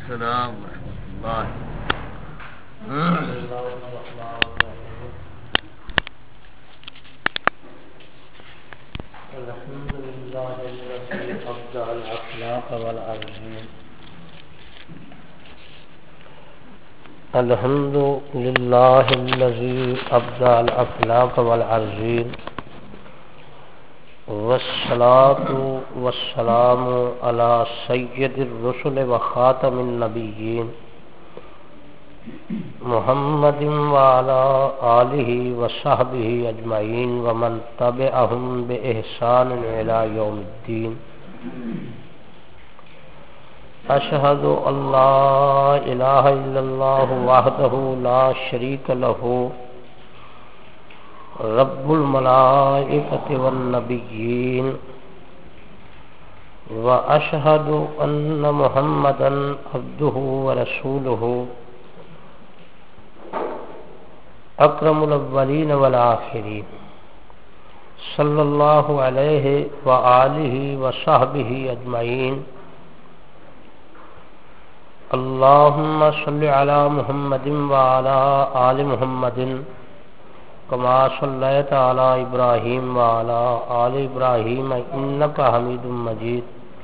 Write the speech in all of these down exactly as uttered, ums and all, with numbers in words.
السلام ورحمۃ اللہ. الحمد للہ الذی ابدع الاخلاق والارزاق. الحمد للہ الذی ابدع الاخلاق والارزاق والصلاة والسلام على سید الرسل وخاتم النبیین محمد وعلى آلہ وصحبہ اجمعین ومن تبعہم بإحسان الى یوم الدین. اشہد ان لا الہ الا اللہ وحدہ لا شریک لہ رب الملائکۃ والنبیین واشہد ان محمدا عبدہ ورسولہ اکرم الاولین والآخرین صلی اللہ علیہ وآلہ وصحبہ اجمعین. اللہم صلی علی محمد وعلی آل محمد کما صلیت علی ابراہیم وعلی آل ابراہیم انک حمید مجید.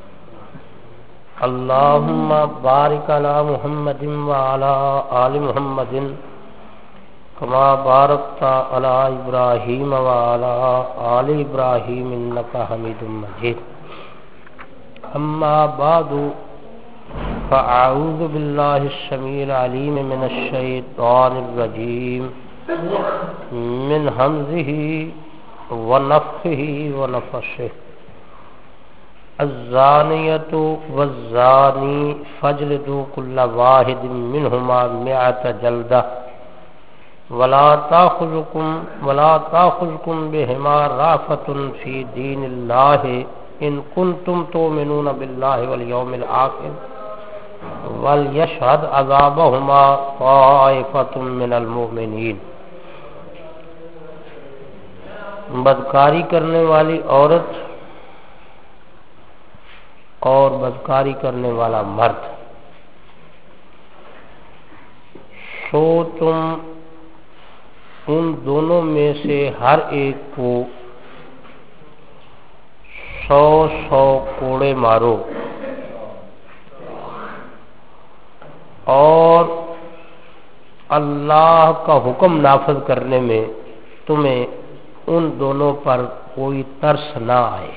اللہم بارک علی محمد وعلی آل محمد کما بارکت علی ابراہیم وعلی آل ابراہیم انک حمید مجید. اما بعد فاعوذ باللہ السمیع العلیم من الشیطان الرجیم من حمزہ ونفخہ ونفثہ. الزانیۃ والزانی فاجلدوا کل واحد منہما مئۃ جلدہ ولا تأخذکم ولا تأخذکم بہما رأفۃ فی دین اللہ ان کنتم تؤمنون باللہ والیوم الآخر وَلْيَشْهَدْ عَذَابَهُمَا طَائِفَةٌ مِّنَ الْمُؤْمِنِينَ. بدکاری کرنے والی عورت اور بدکاری کرنے والا مرد، سو تم ان دونوں میں سے ہر ایک کو سو سو کوڑے مارو اور اللہ کا حکم نافذ کرنے میں تمہیں ان دونوں پر کوئی ترس نہ آئے.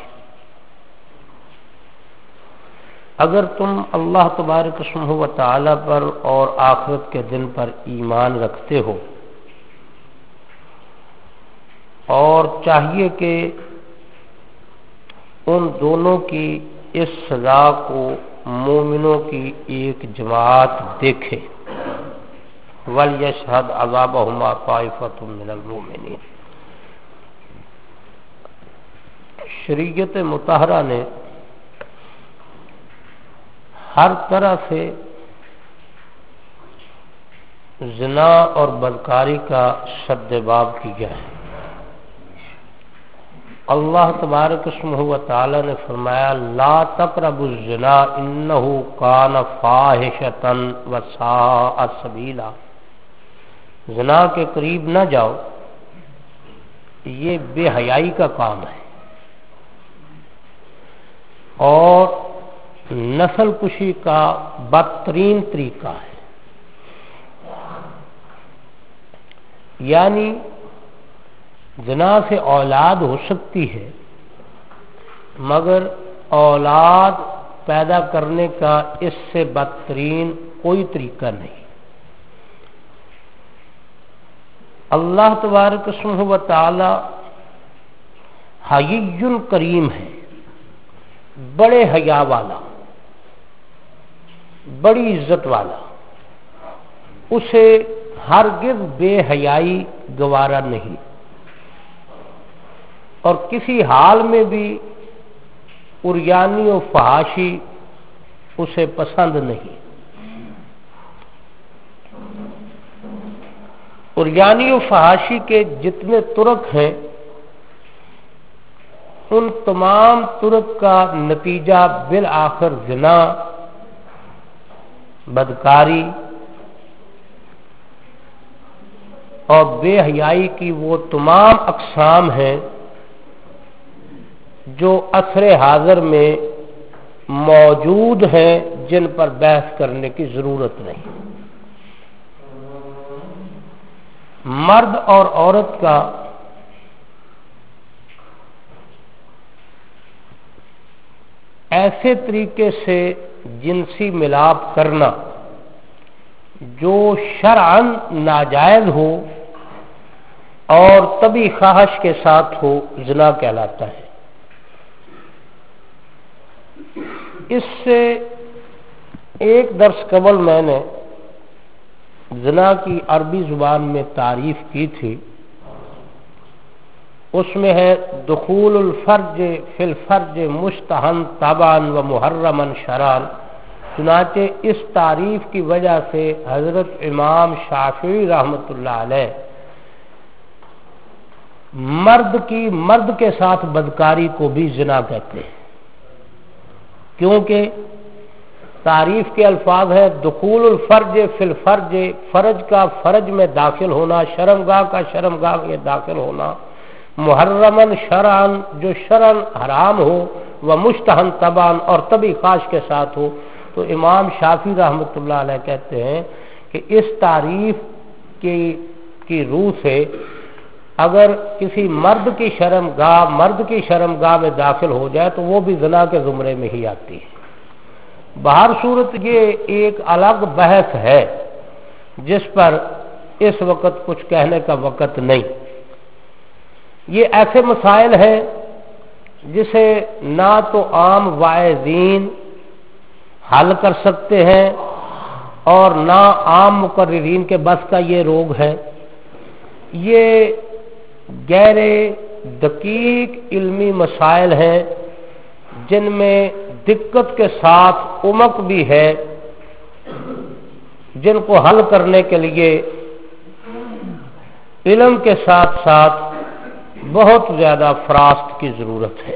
اگر تم اللہ تبارک و تعالی پر اور آخرت کے دن پر ایمان رکھتے ہو اور چاہیے کہ ان دونوں کی اس سزا کو مومنوں کی ایک جماعت دیکھے. وَلْيَشْهَدْ عَذَابَهُمَا طَائِفَةٌ مِّنَ الْمُؤْمِنِينَ. شریعت مطہرہ نے ہر طرح سے زنا اور بدکاری کا سد باب کیا ہے. اللہ تبارک و تعالی نے فرمایا لا تقربوا الزنا انہ کان فاحشۃ وساء سبیلا. زنا کے قریب نہ جاؤ، یہ بے حیائی کا کام ہے اور نسل کشی کا بدترین طریقہ ہے. یعنی زنا سے اولاد ہو سکتی ہے مگر اولاد پیدا کرنے کا اس سے بدترین کوئی طریقہ نہیں. اللہ تبارک و تعالی حی کریم ہے، بڑے حیا والا، بڑی عزت والا. اسے ہرگز بے حیائی گوارا نہیں اور کسی حال میں بھی عریانی و فحاشی اسے پسند نہیں. عریانی و فحاشی کے جتنے طرق ہیں ان تمام طرق کا نتیجہ بالآخر زنا بدکاری اور بے حیائی کی وہ تمام اقسام ہیں جو عصر حاضر میں موجود ہیں، جن پر بحث کرنے کی ضرورت نہیں۔ مرد اور عورت کا ایسے طریقے سے جنسی ملاپ کرنا جو شرعاً ناجائز ہو اور طبی خواہش کے ساتھ ہو، زنا کہلاتا ہے۔ اس سے ایک درس قبل میں نے زنا کی عربی زبان میں تعریف کی تھی، اس میں ہے دخول الفرج فی الفرج مستحن طبعا و محرما شرعا۔ چنانچہ اس تعریف کی وجہ سے حضرت امام شافعی رحمۃ اللہ علیہ مرد کی مرد کے ساتھ بدکاری کو بھی زنا کہتے ہیں، کیونکہ تعریف کے الفاظ ہے دخول الفرج فی الفرج، فرج کا فرج میں داخل ہونا، شرمگاہ کا شرمگاہ میں داخل ہونا، محرمن شرعن جو شرعن حرام ہو، و مستحن طبعا اور طبی خواہش کے ساتھ ہو۔ تو امام شافعی رحمۃ اللہ علیہ کہتے ہیں کہ اس تعریف کی کی روح سے اگر کسی مرد کی شرمگاہ مرد کی شرمگاہ میں داخل ہو جائے تو وہ بھی زنا کے زمرے میں ہی آتی ہے۔ بہر صورت یہ ایک الگ بحث ہے جس پر اس وقت کچھ کہنے کا وقت نہیں۔ یہ ایسے مسائل ہیں جسے نہ تو عام واعظین حل کر سکتے ہیں اور نہ عام مقررین کے بس کا یہ روگ ہے۔ یہ غیر دقیق علمی مسائل ہیں جن میں دقت کے ساتھ عمق بھی ہے، جن کو حل کرنے کے لیے علم کے ساتھ ساتھ بہت زیادہ فراست کی ضرورت ہے۔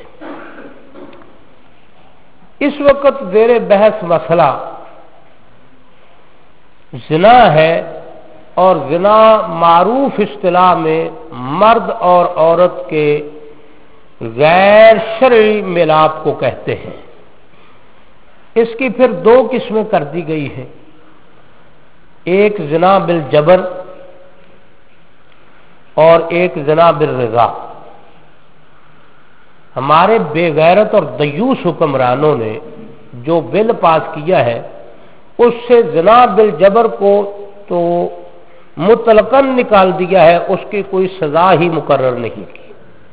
اس وقت زیر بحث مسئلہ زنا ہے، اور زنا معروف اصطلاح میں مرد اور عورت کے غیر شرعی ملاپ کو کہتے ہیں۔ اس کی پھر دو قسمیں کر دی گئی ہیں، ایک زنا بالجبر اور ایک زنا بالرضا۔ ہمارے بے غیرت اور دیوس حکمرانوں نے جو بل پاس کیا ہے اس سے زنا بالجبر کو تو مطلقاً نکال دیا ہے، اس کی کوئی سزا ہی مقرر نہیں کی۔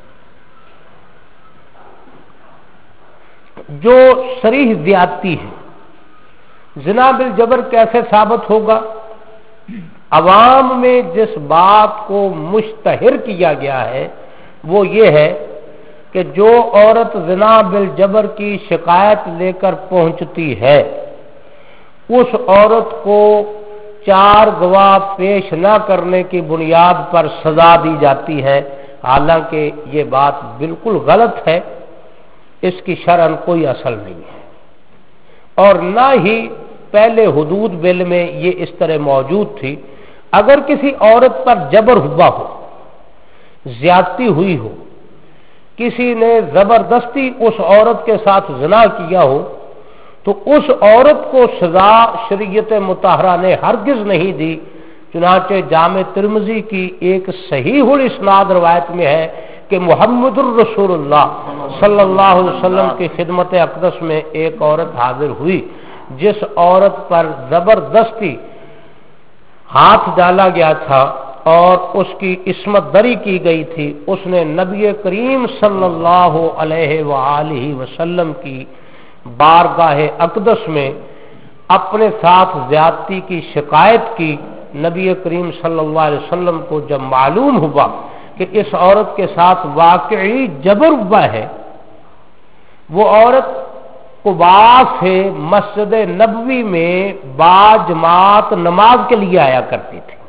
جو صریح زیادتی ہے، زنا بالجبر کیسے ثابت ہوگا؟ عوام میں جس بات کو مشتہر کیا گیا ہے وہ یہ ہے کہ جو عورت زنا بالجبر کی شکایت لے کر پہنچتی ہے اس عورت کو چار گواہ پیش نہ کرنے کی بنیاد پر سزا دی جاتی ہے، حالانکہ یہ بات بالکل غلط ہے، اس کی شرعاً کوئی اصل نہیں ہے، اور نہ ہی پہلے حدود بل میں یہ اس طرح موجود تھی۔ اگر کسی عورت پر جبر ہوا ہو، زیادتی ہوئی ہو، کسی نے زبردستی اس عورت کے ساتھ زنا کیا ہو، تو اس عورت کو سزا شریعت مطہرہ نے ہرگز نہیں دی۔ چنانچہ جامع ترمذی کی ایک صحیح الاسناد روایت میں ہے کہ محمد الرسول اللہ صلی اللہ علیہ وسلم کی خدمت اقدس میں ایک عورت حاضر ہوئی جس عورت پر زبردستی ہاتھ ڈالا گیا تھا اور اس کی عصمت دری کی گئی تھی۔ اس نے نبی کریم صلی اللہ علیہ وآلہ وسلم کی بارگاہ اقدس میں اپنے ساتھ زیادتی کی شکایت کی۔ نبی کریم صلی اللہ علیہ وسلم کو جب معلوم ہوا کہ اس عورت کے ساتھ واقعی جبر ہوا ہے، وہ عورت قباء سے مسجد نبوی میں باجماعت نماز کے لیے آیا کرتی تھی۔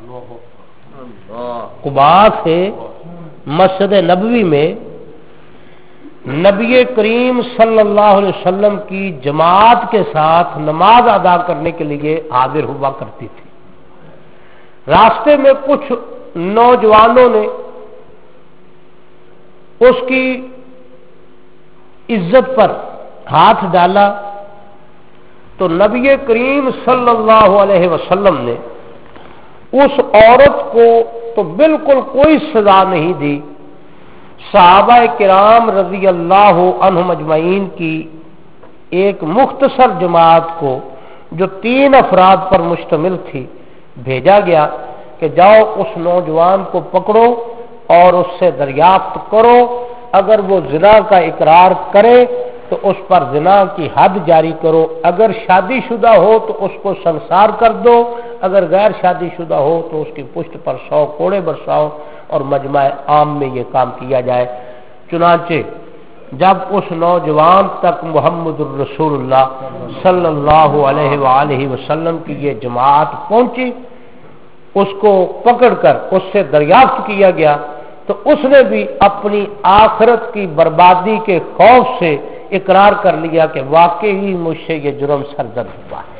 قباء سے مسجد نبوی میں نبی کریم صلی اللہ علیہ وسلم کی جماعت کے ساتھ نماز ادا کرنے کے لیے حاضر ہوا کرتی تھی. راستے میں کچھ نوجوانوں نے اس کی عزت پر ہاتھ ڈالا تو نبی کریم صلی اللہ علیہ وسلم نے اس عورت کو تو بالکل کوئی سزا نہیں دی. صحابہ کرام رضی اللہ عنہم اجمعین کی ایک مختصر جماعت کو جو تین افراد پر مشتمل تھی بھیجا گیا کہ جاؤ اس نوجوان کو پکڑو اور اس سے دریافت کرو، اگر وہ زنا کا اقرار کرے تو اس پر زنا کی حد جاری کرو، اگر شادی شدہ ہو تو اس کو سنسار کر دو، اگر غیر شادی شدہ ہو تو اس کی پشت پر سو کوڑے برساؤ اور مجمع عام میں یہ کام کیا جائے. چنانچہ جب اس نوجوان تک محمد الرسول اللہ صلی اللہ علیہ وآلہ وسلم کی یہ جماعت پہنچی، اس کو پکڑ کر اس سے دریافت کیا گیا تو اس نے بھی اپنی آخرت کی بربادی کے خوف سے اقرار کر لیا کہ واقعی مجھ سے یہ جرم سرزد ہوا ہے،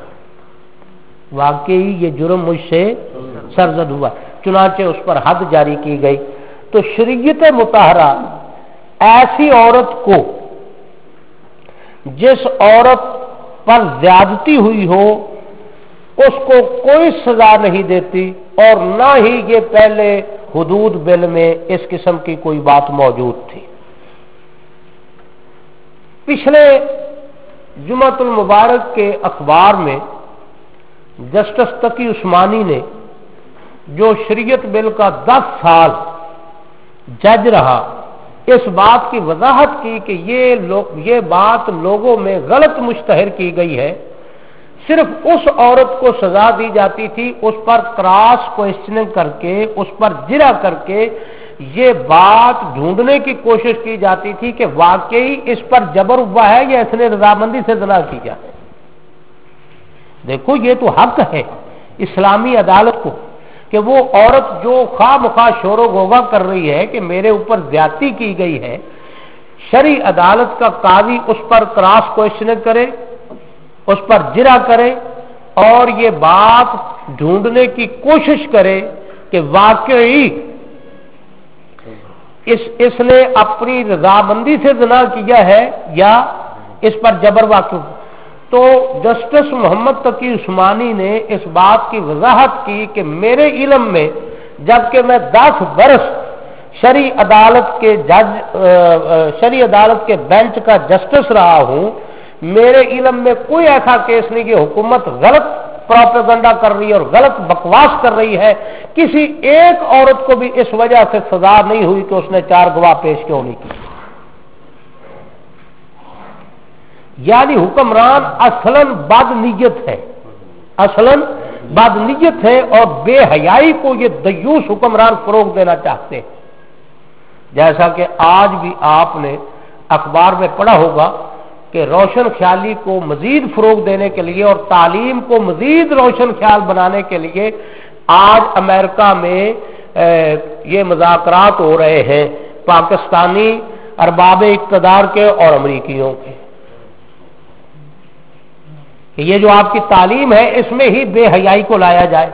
واقعی یہ جرم مجھ سے سرزد ہوا. چنانچہ اس پر حد جاری کی گئی. تو شریعت مطہرہ ایسی عورت کو جس عورت پر زیادتی ہوئی ہو اس کو کوئی سزا نہیں دیتی، اور نہ ہی یہ پہلے حدود بل میں اس قسم کی کوئی بات موجود تھی. پچھلے جمعۃ المبارک کے اخبار میں جسٹس تقی عثمانی نے جو شریعت بل کا دس سال جج رہا اس بات کی وضاحت کی کہ یہ لوگ یہ بات لوگوں میں غلط مشتہر کی گئی ہے. صرف اس عورت کو سزا دی جاتی تھی اس پر کراس کوشچننگ کر کے، اس پر جرا کر کے یہ بات ڈھونڈنے کی کوشش کی جاتی تھی کہ واقعی اس پر جبر ہوا ہے یا اس نے رضامندی سے زنا کیا ہے. دیکھو یہ تو حق ہے اسلامی عدالت کو کہ وہ عورت جو خواہ مخواہ شور و غوغا کر رہی ہے کہ میرے اوپر زیادتی کی گئی ہے، شرعی عدالت کا قاضی اس پر کراس کوشچننگ کرے، اس پر جرا کرے اور یہ بات ڈھونڈنے کی کوشش کرے کہ واقعی اس اس نے اپنی رضامندی سے زنا کیا ہے یا اس پر جبر واقع. تو جسٹس محمد تقی عثمانی نے اس بات کی وضاحت کی کہ میرے علم میں جبکہ میں دس برس شرعی عدالت کے جج شرعی عدالت کے بینچ کا جسٹس رہا ہوں، میرے علم میں کوئی ایسا کیس نہیں کہ حکومت غلط پروپیگنڈا کر رہی ہے اور غلط بکواس کر رہی ہے. کسی ایک عورت کو بھی اس وجہ سے سزا نہیں ہوئی کہ اس نے چار گواہ پیش کیوں نہیں کی. یعنی حکمران اصلاً بد نیت ہے، اصلاً بد نیت ہے اور بے حیائی کو یہ دیوس حکمران فروغ دینا چاہتے ہیں. جیسا کہ آج بھی آپ نے اخبار میں پڑھا ہوگا کہ روشن خیالی کو مزید فروغ دینے کے لیے اور تعلیم کو مزید روشن خیال بنانے کے لیے آج امریکہ میں یہ مذاکرات ہو رہے ہیں پاکستانی ارباب اقتدار کے اور امریکیوں کے. یہ جو آپ کی تعلیم ہے اس میں ہی بے حیائی کو لایا جائے.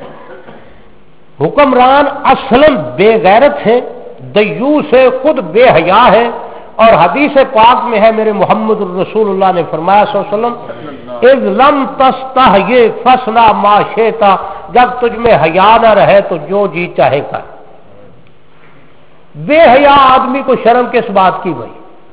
حکمران اصلاً بے غیرت ہے، دیوس ہے، خود بے حیا ہے. اور حدیث پاک میں ہے میرے محمد الرسول اللہ نے فرمایا صلی اللہ علیہ وسلم اذ لم تستحی فصنع ما شئت، جب تجھ میں حیا نہ رہے تو جو جی چاہے کر. بے حیا آدمی کو شرم کس بات کی بھائی.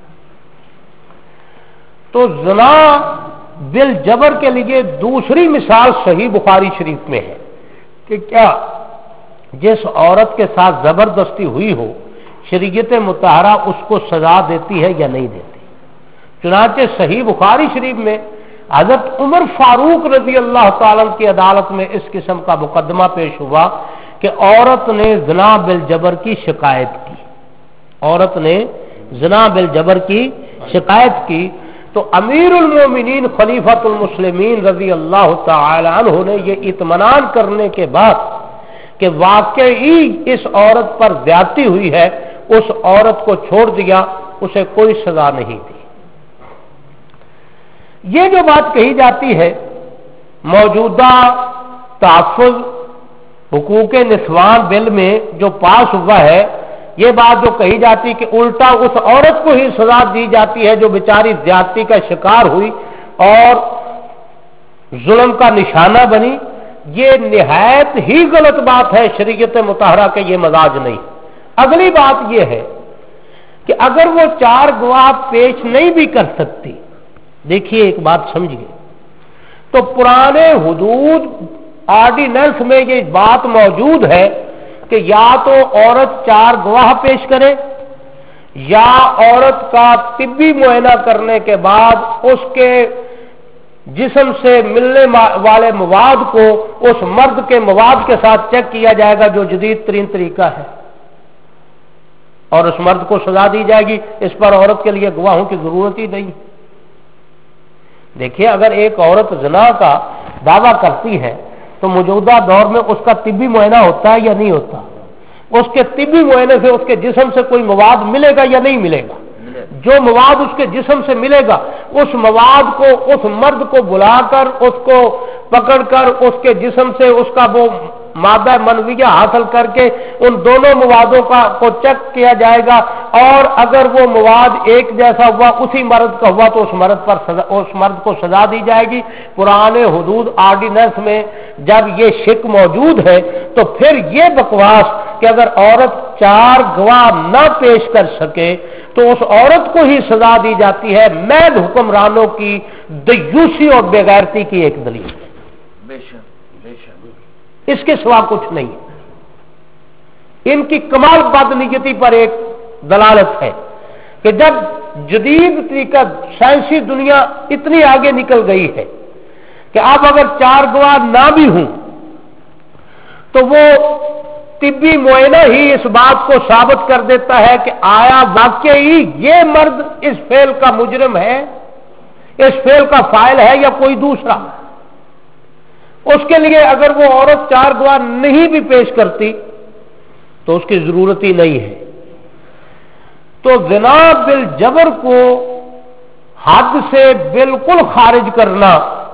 تو زنا بالجبر کے لیے دوسری مثال صحیح بخاری شریف میں ہے کہ کیا جس عورت کے ساتھ زبردستی ہوئی ہو شریعت مطہرہ اس کو سزا دیتی ہے یا نہیں دیتی. چنانچہ صحیح بخاری شریف میں حضرت عمر فاروق رضی اللہ تعالیٰ کی عدالت میں اس قسم کا مقدمہ پیش ہوا کہ عورت نے زنا بالجبر کی شکایت کی، عورت نے زنا بالجبر کی شکایت کی تو امیر المومنین خلیفۃ المسلمین رضی اللہ تعالی عنہ نے یہ اطمینان کرنے کے بعد کہ واقعی اس عورت پر زیادتی ہوئی ہے اس عورت کو چھوڑ دیا اسے کوئی سزا نہیں دی۔ یہ جو بات کہی جاتی ہے موجودہ تحفظ حقوق نسوان بل میں جو پاس ہوا ہے، یہ بات جو کہی جاتی کہ الٹا اس عورت کو ہی سزا دی جاتی ہے جو بیچاری زیادتی کا شکار ہوئی اور ظلم کا نشانہ بنی، یہ نہایت ہی غلط بات ہے۔ شریعت مطہرہ کے یہ مزاج نہیں۔ اگلی بات یہ ہے کہ اگر وہ چار گواہ پیش نہیں بھی کر سکتی، دیکھیے ایک بات سمجھیے، تو پرانے حدود آرڈیننس میں یہ بات موجود ہے کہ یا تو عورت چار گواہ پیش کرے یا عورت کا طبی معائنہ کرنے کے بعد اس کے جسم سے ملنے والے مواد کو اس مرد کے مواد کے ساتھ چیک کیا جائے گا جو جدید ترین طریقہ ہے، اور اس مرد کو سزا دی جائے گی۔ اس پر عورت کے لیے گواہوں کی ضرورت ہی نہیں۔ دیکھیے اگر ایک عورت زنا کا دعویٰ کرتی ہے تو موجودہ دور میں اس کا طبی معائنہ ہوتا ہے یا نہیں ہوتا؟ اس کے طبی معائنے سے اس کے جسم سے کوئی مواد ملے گا یا نہیں ملے گا؟ جو مواد اس کے جسم سے ملے گا اس مواد کو اس مرد کو بلا کر اس کو پکڑ کر اس کے جسم سے اس کا وہ مادہ منویہ حاصل کر کے ان دونوں موادوں کا کو چیک کیا جائے گا، اور اگر وہ مواد ایک جیسا ہوا اسی مرد کا ہوا تو اس مرد پر سزا اس مرد کو سزا دی جائے گی۔ پرانے حدود آرڈیننس میں جب یہ شک موجود ہے تو پھر یہ بکواس کہ اگر عورت چار گواہ نہ پیش کر سکے تو اس عورت کو ہی سزا دی جاتی ہے، محض حکمرانوں کی دیوسی اور بےغیرتی کی ایک دلیل ہے، بے شک بے شک، اس کے سوا کچھ نہیں۔ ان کی کمال بدنیتی پر ایک دلالت ہے کہ جب جدید طریقہ سائنسی دنیا اتنی آگے نکل گئی ہے کہ اب اگر چار گواہ نہ بھی ہوں تو وہ طبی معائنہ ہی اس بات کو ثابت کر دیتا ہے کہ آیا واقعی یہ مرد اس فعل کا مجرم ہے، اس فعل کا فاعل ہے یا کوئی دوسرا۔ اس کے لیے اگر وہ عورت چار گواہ نہیں بھی پیش کرتی تو اس کی ضرورت ہی نہیں ہے۔ تو زنا بالجبر کو حد سے بالکل خارج کرنا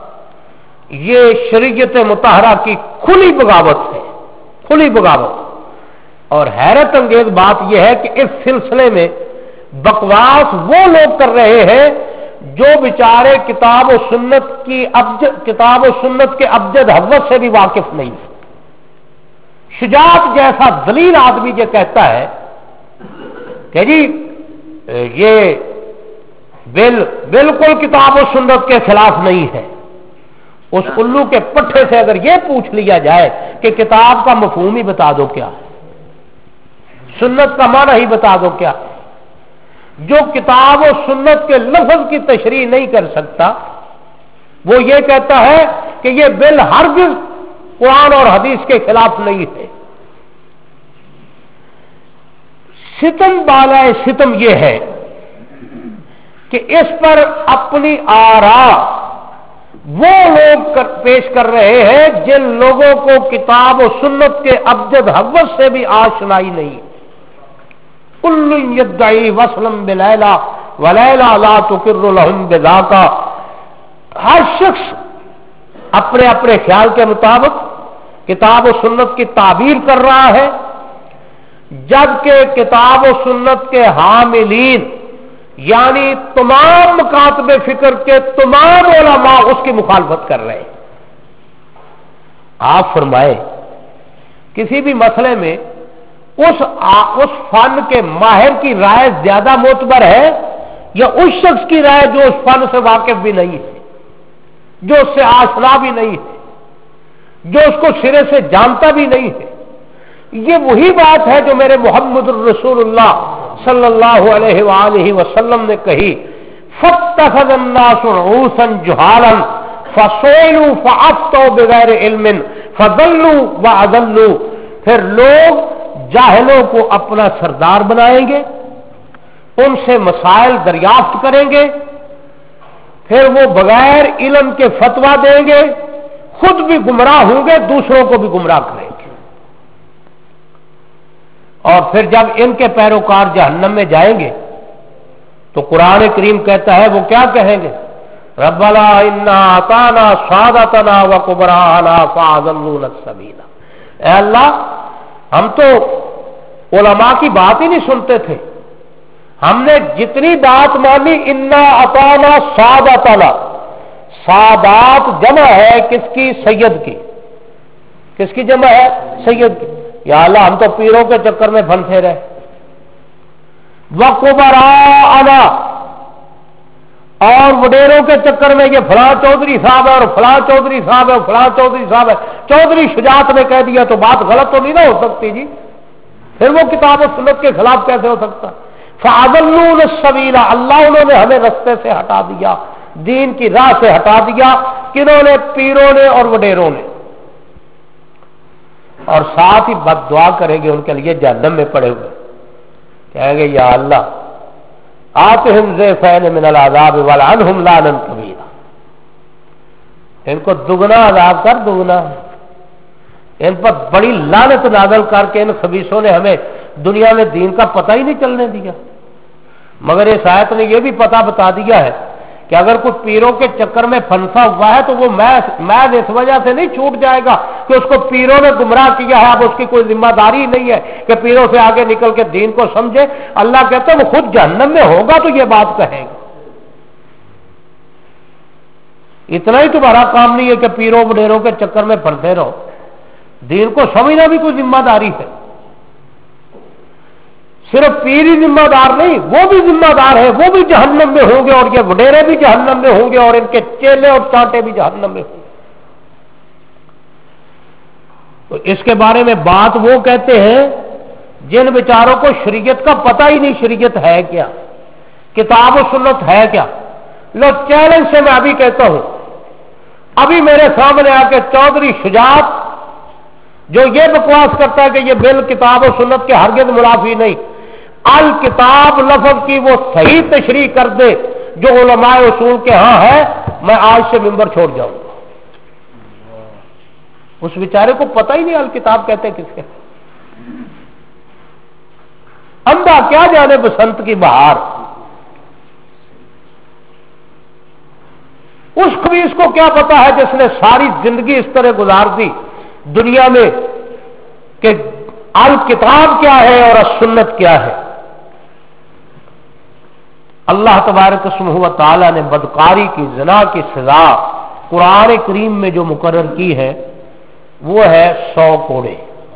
یہ شریعت مطہرہ کی کھلی بغاوت ہے، کھلی بغاوت۔ اور حیرت انگیز بات یہ ہے کہ اس سلسلے میں بکواس وہ لوگ کر رہے ہیں جو بیچارے کتاب و سنت کی ابجد کتاب و سنت کے ابجد حوث سے بھی واقف نہیں۔ شجاعت جیسا ذلیل آدمی یہ کہتا ہے کہ جی یہ بل بالکل کتاب و سنت کے خلاف نہیں ہے۔ اس الو کے پٹھے سے اگر یہ پوچھ لیا جائے کہ کتاب کا مفہوم ہی بتا دو کیا ہے، سنت کا معنی ہی بتا دو کیا ہے، جو کتاب و سنت کے لفظ کی تشریح نہیں کر سکتا وہ یہ کہتا ہے کہ یہ بل ہرگز قرآن اور حدیث کے خلاف نہیں ہے۔ ستم بالائے ستم یہ ہے کہ اس پر اپنی آراء وہ لوگ پیش کر رہے ہیں جن لوگوں کو کتاب و سنت کے ابجد حوث سے بھی آشنائی نہیں۔ کل یدعی وصلا بلیلا ولیلا لا تقر لهم بذاک، ہر شخص اپنے اپنے خیال کے مطابق کتاب و سنت کی تعبیر کر رہا ہے، جبکہ کتاب و سنت کے حاملین یعنی تمام مکاتب فکر کے تمام علماء اس کی مخالفت کر رہے ہیں۔ آپ فرمائے کسی بھی مسئلے میں اس اس فن کے ماہر کی رائے زیادہ معتبر ہے یا اس شخص کی رائے جو اس فن سے واقف بھی نہیں ہے، جو اس سے آشنا بھی نہیں ہے، جو اس کو سرے سے جانتا بھی نہیں ہے؟ یہ وہی بات ہے جو میرے محمد الرسول اللہ صلی اللہ علیہ وآلہ وسلم نے کہی، فاتخذ الناس رؤوسا جہالا فسئلوا فافتوا بغیر علم فضلوا واضلوا، پھر لوگ جاہلوں کو اپنا سردار بنائیں گے، ان سے مسائل دریافت کریں گے، پھر وہ بغیر علم کے فتویٰ دیں گے، خود بھی گمراہ ہوں گے، دوسروں کو بھی گمراہ کریں گے، اور پھر جب ان کے پیروکار جہنم میں جائیں گے تو قرآن کریم کہتا ہے وہ کیا کہیں گے؟ ربنا انا اطعنا سادتنا وکبراءنا فاضلونا السبیل، اے اللہ ہم تو علماء کی بات ہی نہیں سنتے تھے، ہم نے جتنی بات مانی انا اطعنا سادتنا، سادات جمع ہے کس کی؟ سید کی۔ کس کی جمع ہے؟ سید کی۔ یا اللہ ہم تو پیروں کے چکر میں پھنسے رہے، وکبراءنا، اور وڈیروں کے چکر میں یہ فلاں چودھری صاحب ہے اور فلاں چودھری صاحب ہے اور فلاں چودھری صاحب ہے، چودھری شجاعت نے کہہ دیا تو بات غلط تو نہیں نہ ہو سکتی جی، پھر وہ کتاب و سنت کے خلاف کیسے ہو سکتا؟ فَأَضَلُّونَ السَّبِيلَ، اللہ انہوں نے ہمیں رستے سے ہٹا دیا، دین کی راہ سے ہٹا دیا، کنہوں نے؟ پیروں نے اور وڈیروں نے۔ اور ساتھ ہی بد دعا کریں گے ان کے لیے جہنم میں پڑے ہوئے، کہیں گے یا اللہ آتہم ضعفین من العذاب والعنہم لعنا کبیرا، ان کو دگنا عذاب کر، دگنا ان پر بڑی لعنت نازل کر کے، ان خبیثوں نے ہمیں دنیا میں دین کا پتہ ہی نہیں چلنے دیا۔ مگر اس آیت نے یہ بھی پتہ بتا دیا ہے کہ اگر کوئی پیروں کے چکر میں پھنسا ہوا ہے تو وہ محض اس وجہ سے نہیں چھوٹ جائے گا کہ اس کو پیروں نے گمراہ کیا ہے، اب اس کی کوئی ذمہ داری نہیں ہے کہ پیروں سے آگے نکل کے دین کو سمجھے۔ اللہ کہتا ہے وہ خود جہنم میں ہوگا تو یہ بات کہے گا۔ اتنا ہی تمہارا کام نہیں ہے کہ پیروں وڈیروں کے چکر میں پھنسے رہو، دین کو سمجھنا بھی کوئی ذمہ داری ہے۔ صرف پیر ہی ذمہ دار نہیں، وہ بھی ذمہ دار ہے، وہ بھی جہنم میں ہوں گے اور یہ وڈیرے بھی جہنم میں ہوں گے اور ان کے چیلے اور چانٹے بھی جہنم میں ہوں گے۔ تو اس کے بارے میں بات وہ کہتے ہیں جن بیچاروں کو شریعت کا پتہ ہی نہیں، شریعت ہے کیا، کتاب و سنت ہے کیا۔ لو چیلنج سے میں ابھی کہتا ہوں، ابھی میرے سامنے آ کے چودھری شجاعت جو یہ بکواس کرتا ہے کہ یہ بل کتاب و سنت کے ہرگز منافی نہیں، الکتاب لفظ کی وہ صحیح تشریح کر دے جو علماء اصول کے ہاں ہے، میں آج سے ممبر چھوڑ جاؤں گا۔ اس بیچارے کو پتہ ہی نہیں الکتاب کہتے کس کے، اندھا کیا جانے بسنت کی بہار۔ اس خبیث کو کیا پتا ہے جس نے ساری زندگی اس طرح گزار دی دنیا میں کہ الکتاب کیا ہے اور السنت کیا ہے۔ اللہ تبارک اسمہ و تعالی نے بدکاری کی، زنا کی سزا قرآن کریم میں جو مقرر کی ہے وہ ہے سو کوڑے۔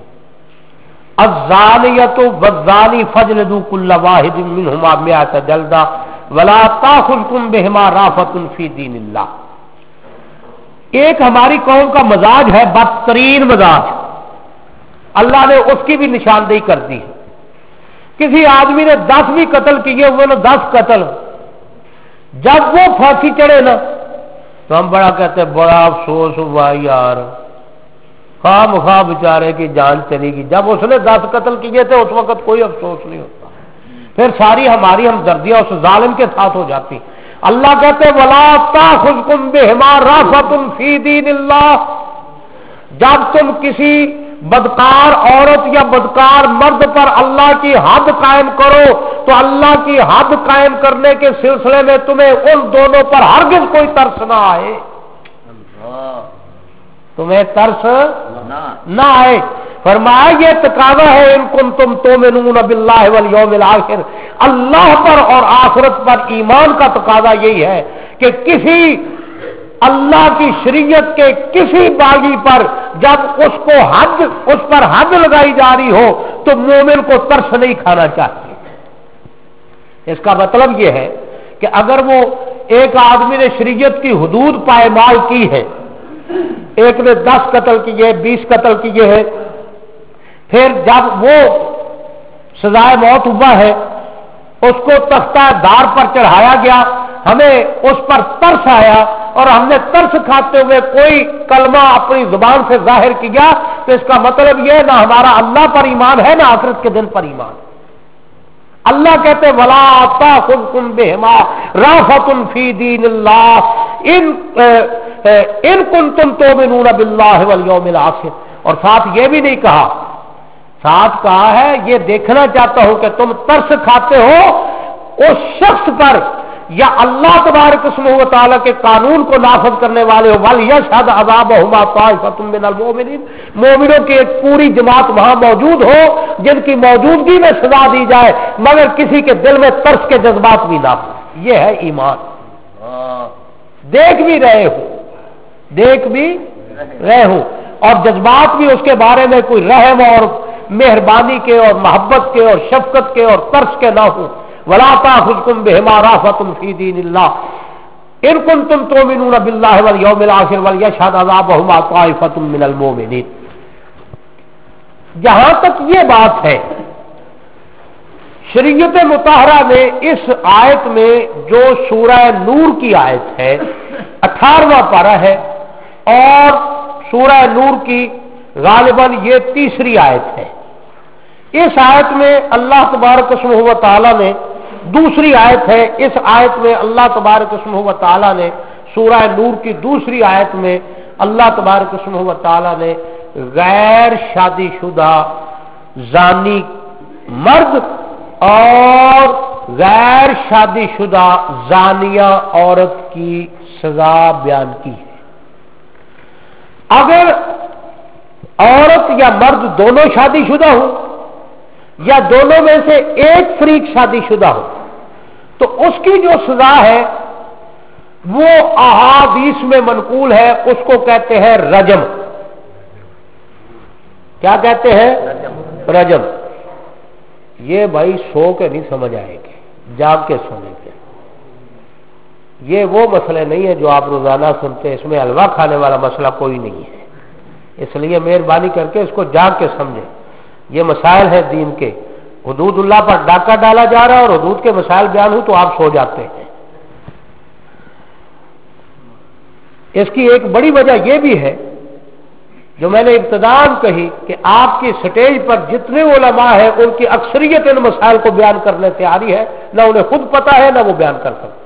الزانیۃ والزانی فاجلدوا کل واحد منہما مئۃ جلدہ ولا تأخذکم بہما رأفۃ فی دین اللہ۔ ایک ہماری قوم کا مزاج ہے بدترین مزاج، اللہ نے اس کی بھی نشاندہی کر دی ہے۔ کسی آدمی نے دس بھی قتل کیے ہوئے نا، دس قتل، جب وہ پھانسی چڑھے نا تو ہم بڑا کہتے ہیں بڑا افسوس ہوا یار، خواہ مخواہ بیچارے کی جان چلی گی۔ جب اس نے دس قتل کیے تھے اس وقت کوئی افسوس نہیں ہوتا، پھر ساری ہماری ہمدردیاں اس ظالم کے ساتھ ہو جاتی۔ اللہ کہتے ولا تأخذکم بہما رأفۃ فی دین اللہ، جب تم کسی بدکار عورت یا بدکار مرد پر اللہ کی حد قائم کرو تو اللہ کی حد قائم کرنے کے سلسلے میں تمہیں ان دونوں پر ہرگز کوئی ترس نہ آئے، تمہیں ترس نہ آئے۔ فرمایا یہ تقاضا ہے ان کنتم تؤمنون باللہ والیوم الآخر، اللہ پر اور آخرت پر ایمان کا تقاضا یہی ہے کہ کسی اللہ کی شریعت کے کسی باغی پر جب اس کو حد اس پر حد لگائی جا رہی ہو تو مومن کو ترس نہیں کھانا چاہیے۔ اس کا مطلب یہ ہے کہ اگر وہ ایک آدمی نے شریعت کی حدود پائمال کی ہے، ایک نے دس قتل کیے، بیس قتل کیے ہیں، پھر جب وہ سزائے موت ہوا ہے اس کو تختہ دار پر چڑھایا گیا، ہمیں اس پر ترس آیا اور ہم نے ترس کھاتے ہوئے کوئی کلمہ اپنی زبان سے ظاہر کیا تو اس کا مطلب یہ نہ ہمارا اللہ پر ایمان ہے نہ آخرت کے دن پر ایمان۔ اللہ کہتے ولا تأخذکم بہما رأفۃ فی دین اللہ ان ان کنتم تؤمنون باللہ والیوم الآخر، اور ساتھ یہ بھی نہیں کہا، ساتھ کہا ہے یہ دیکھنا چاہتا ہوں کہ تم ترس کھاتے ہو उस शख्स पर या अल्लाह तबारक व तआला के कानून को नाफिज करने वाले हो, वल यशहद अज़ाबहुमा ताइफतुम मिनल मोमिनीन, मोमिनों की एक पूरी जमात वहां मौजूद हो जिनकी मौजूदगी में सजा दी जाए, मगर किसी के दिल में तरस के जज्बात भी ना हो। यह है ईमान। देख भी रहे हो, देख भी रहे हो और जज्बात भी उसके बारे में कोई रहम और मेहरबानी के और मोहब्बत के और शफकत के और तरस के ना हो। वला ताखुज़कुम बिहिमा राफ़तुन फी दीनिल्लाह इन कुंतुम तुमिनून बिल्लाहि वल यौमिल आखिर वल यशहद अज़ाबहुमा ताइफतुम मिनल मोमिनीन। जहां तक ये बात है, शरीयत मुताहरा ने इस आयत में जो सूरह नूर की आयत है, अठारहवां पारा है और सूरह नूर की गालिबन ये तीसरी आयत है। इस आयत में अल्लाह तबारक व तआला ने, दूसरी आयत है, इस आयत में अल्लाह तबारक व तआला ने सूरह नूर की दूसरी आयत में अल्लाह तबारक व तआला ने गैर शादीशुदा जानी मर्द और गैर शादीशुदा जानिया औरत की सजा बयान की है। अगर औरत या मर्द दोनों शादीशुदा हो या दोनों में से एक फरीक शादीशुदा हो तो उसकी जो सजा है वो अहादीस में मनकूल है, उसको कहते हैं रजम। क्या कहते हैं? रजम। ये भाई सो के नहीं समझ आएंगे, जाग के सुनेंगे। ये वो मसले नहीं है जो आप रोजाना सुनते हैं, इसमें हलवा खाने वाला मसला कोई नहीं है। इसलिए मेहरबानी करके इसको जाग के समझें। ये मसाइल है दीन के। हुदूदुल्लाह पर डाका डाला जा रहा है और हुदूद के मसाइल बयान हो तो आप सो जाते हैं। इसकी एक बड़ी वजह यह भी है जो मैंने इब्तिदान कही कि आपकी स्टेज पर जितने उलमा है उनकी अक्सरियत इन मसाइल को बयान करने तैयारी है, ना उन्हें खुद पता है ना वो बयान कर सकते।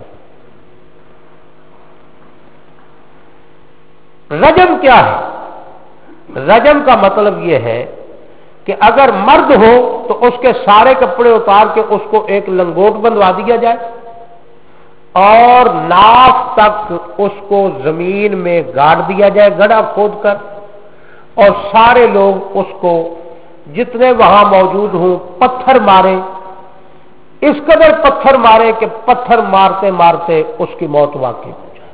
रजम क्या है? रजम का मतलब यह है कि अगर मर्द हो तो उसके सारे कपड़े उतार के उसको एक लंगोट बंधवा दिया जाए और नाक तक उसको जमीन में गाड़ दिया जाए, गड्ढा खोद कर, और सारे लोग उसको जितने वहां मौजूद हों पत्थर मारे, इस कदर पत्थर मारे कि पत्थर मारते मारते उसकी मौत वाकई हो जाए।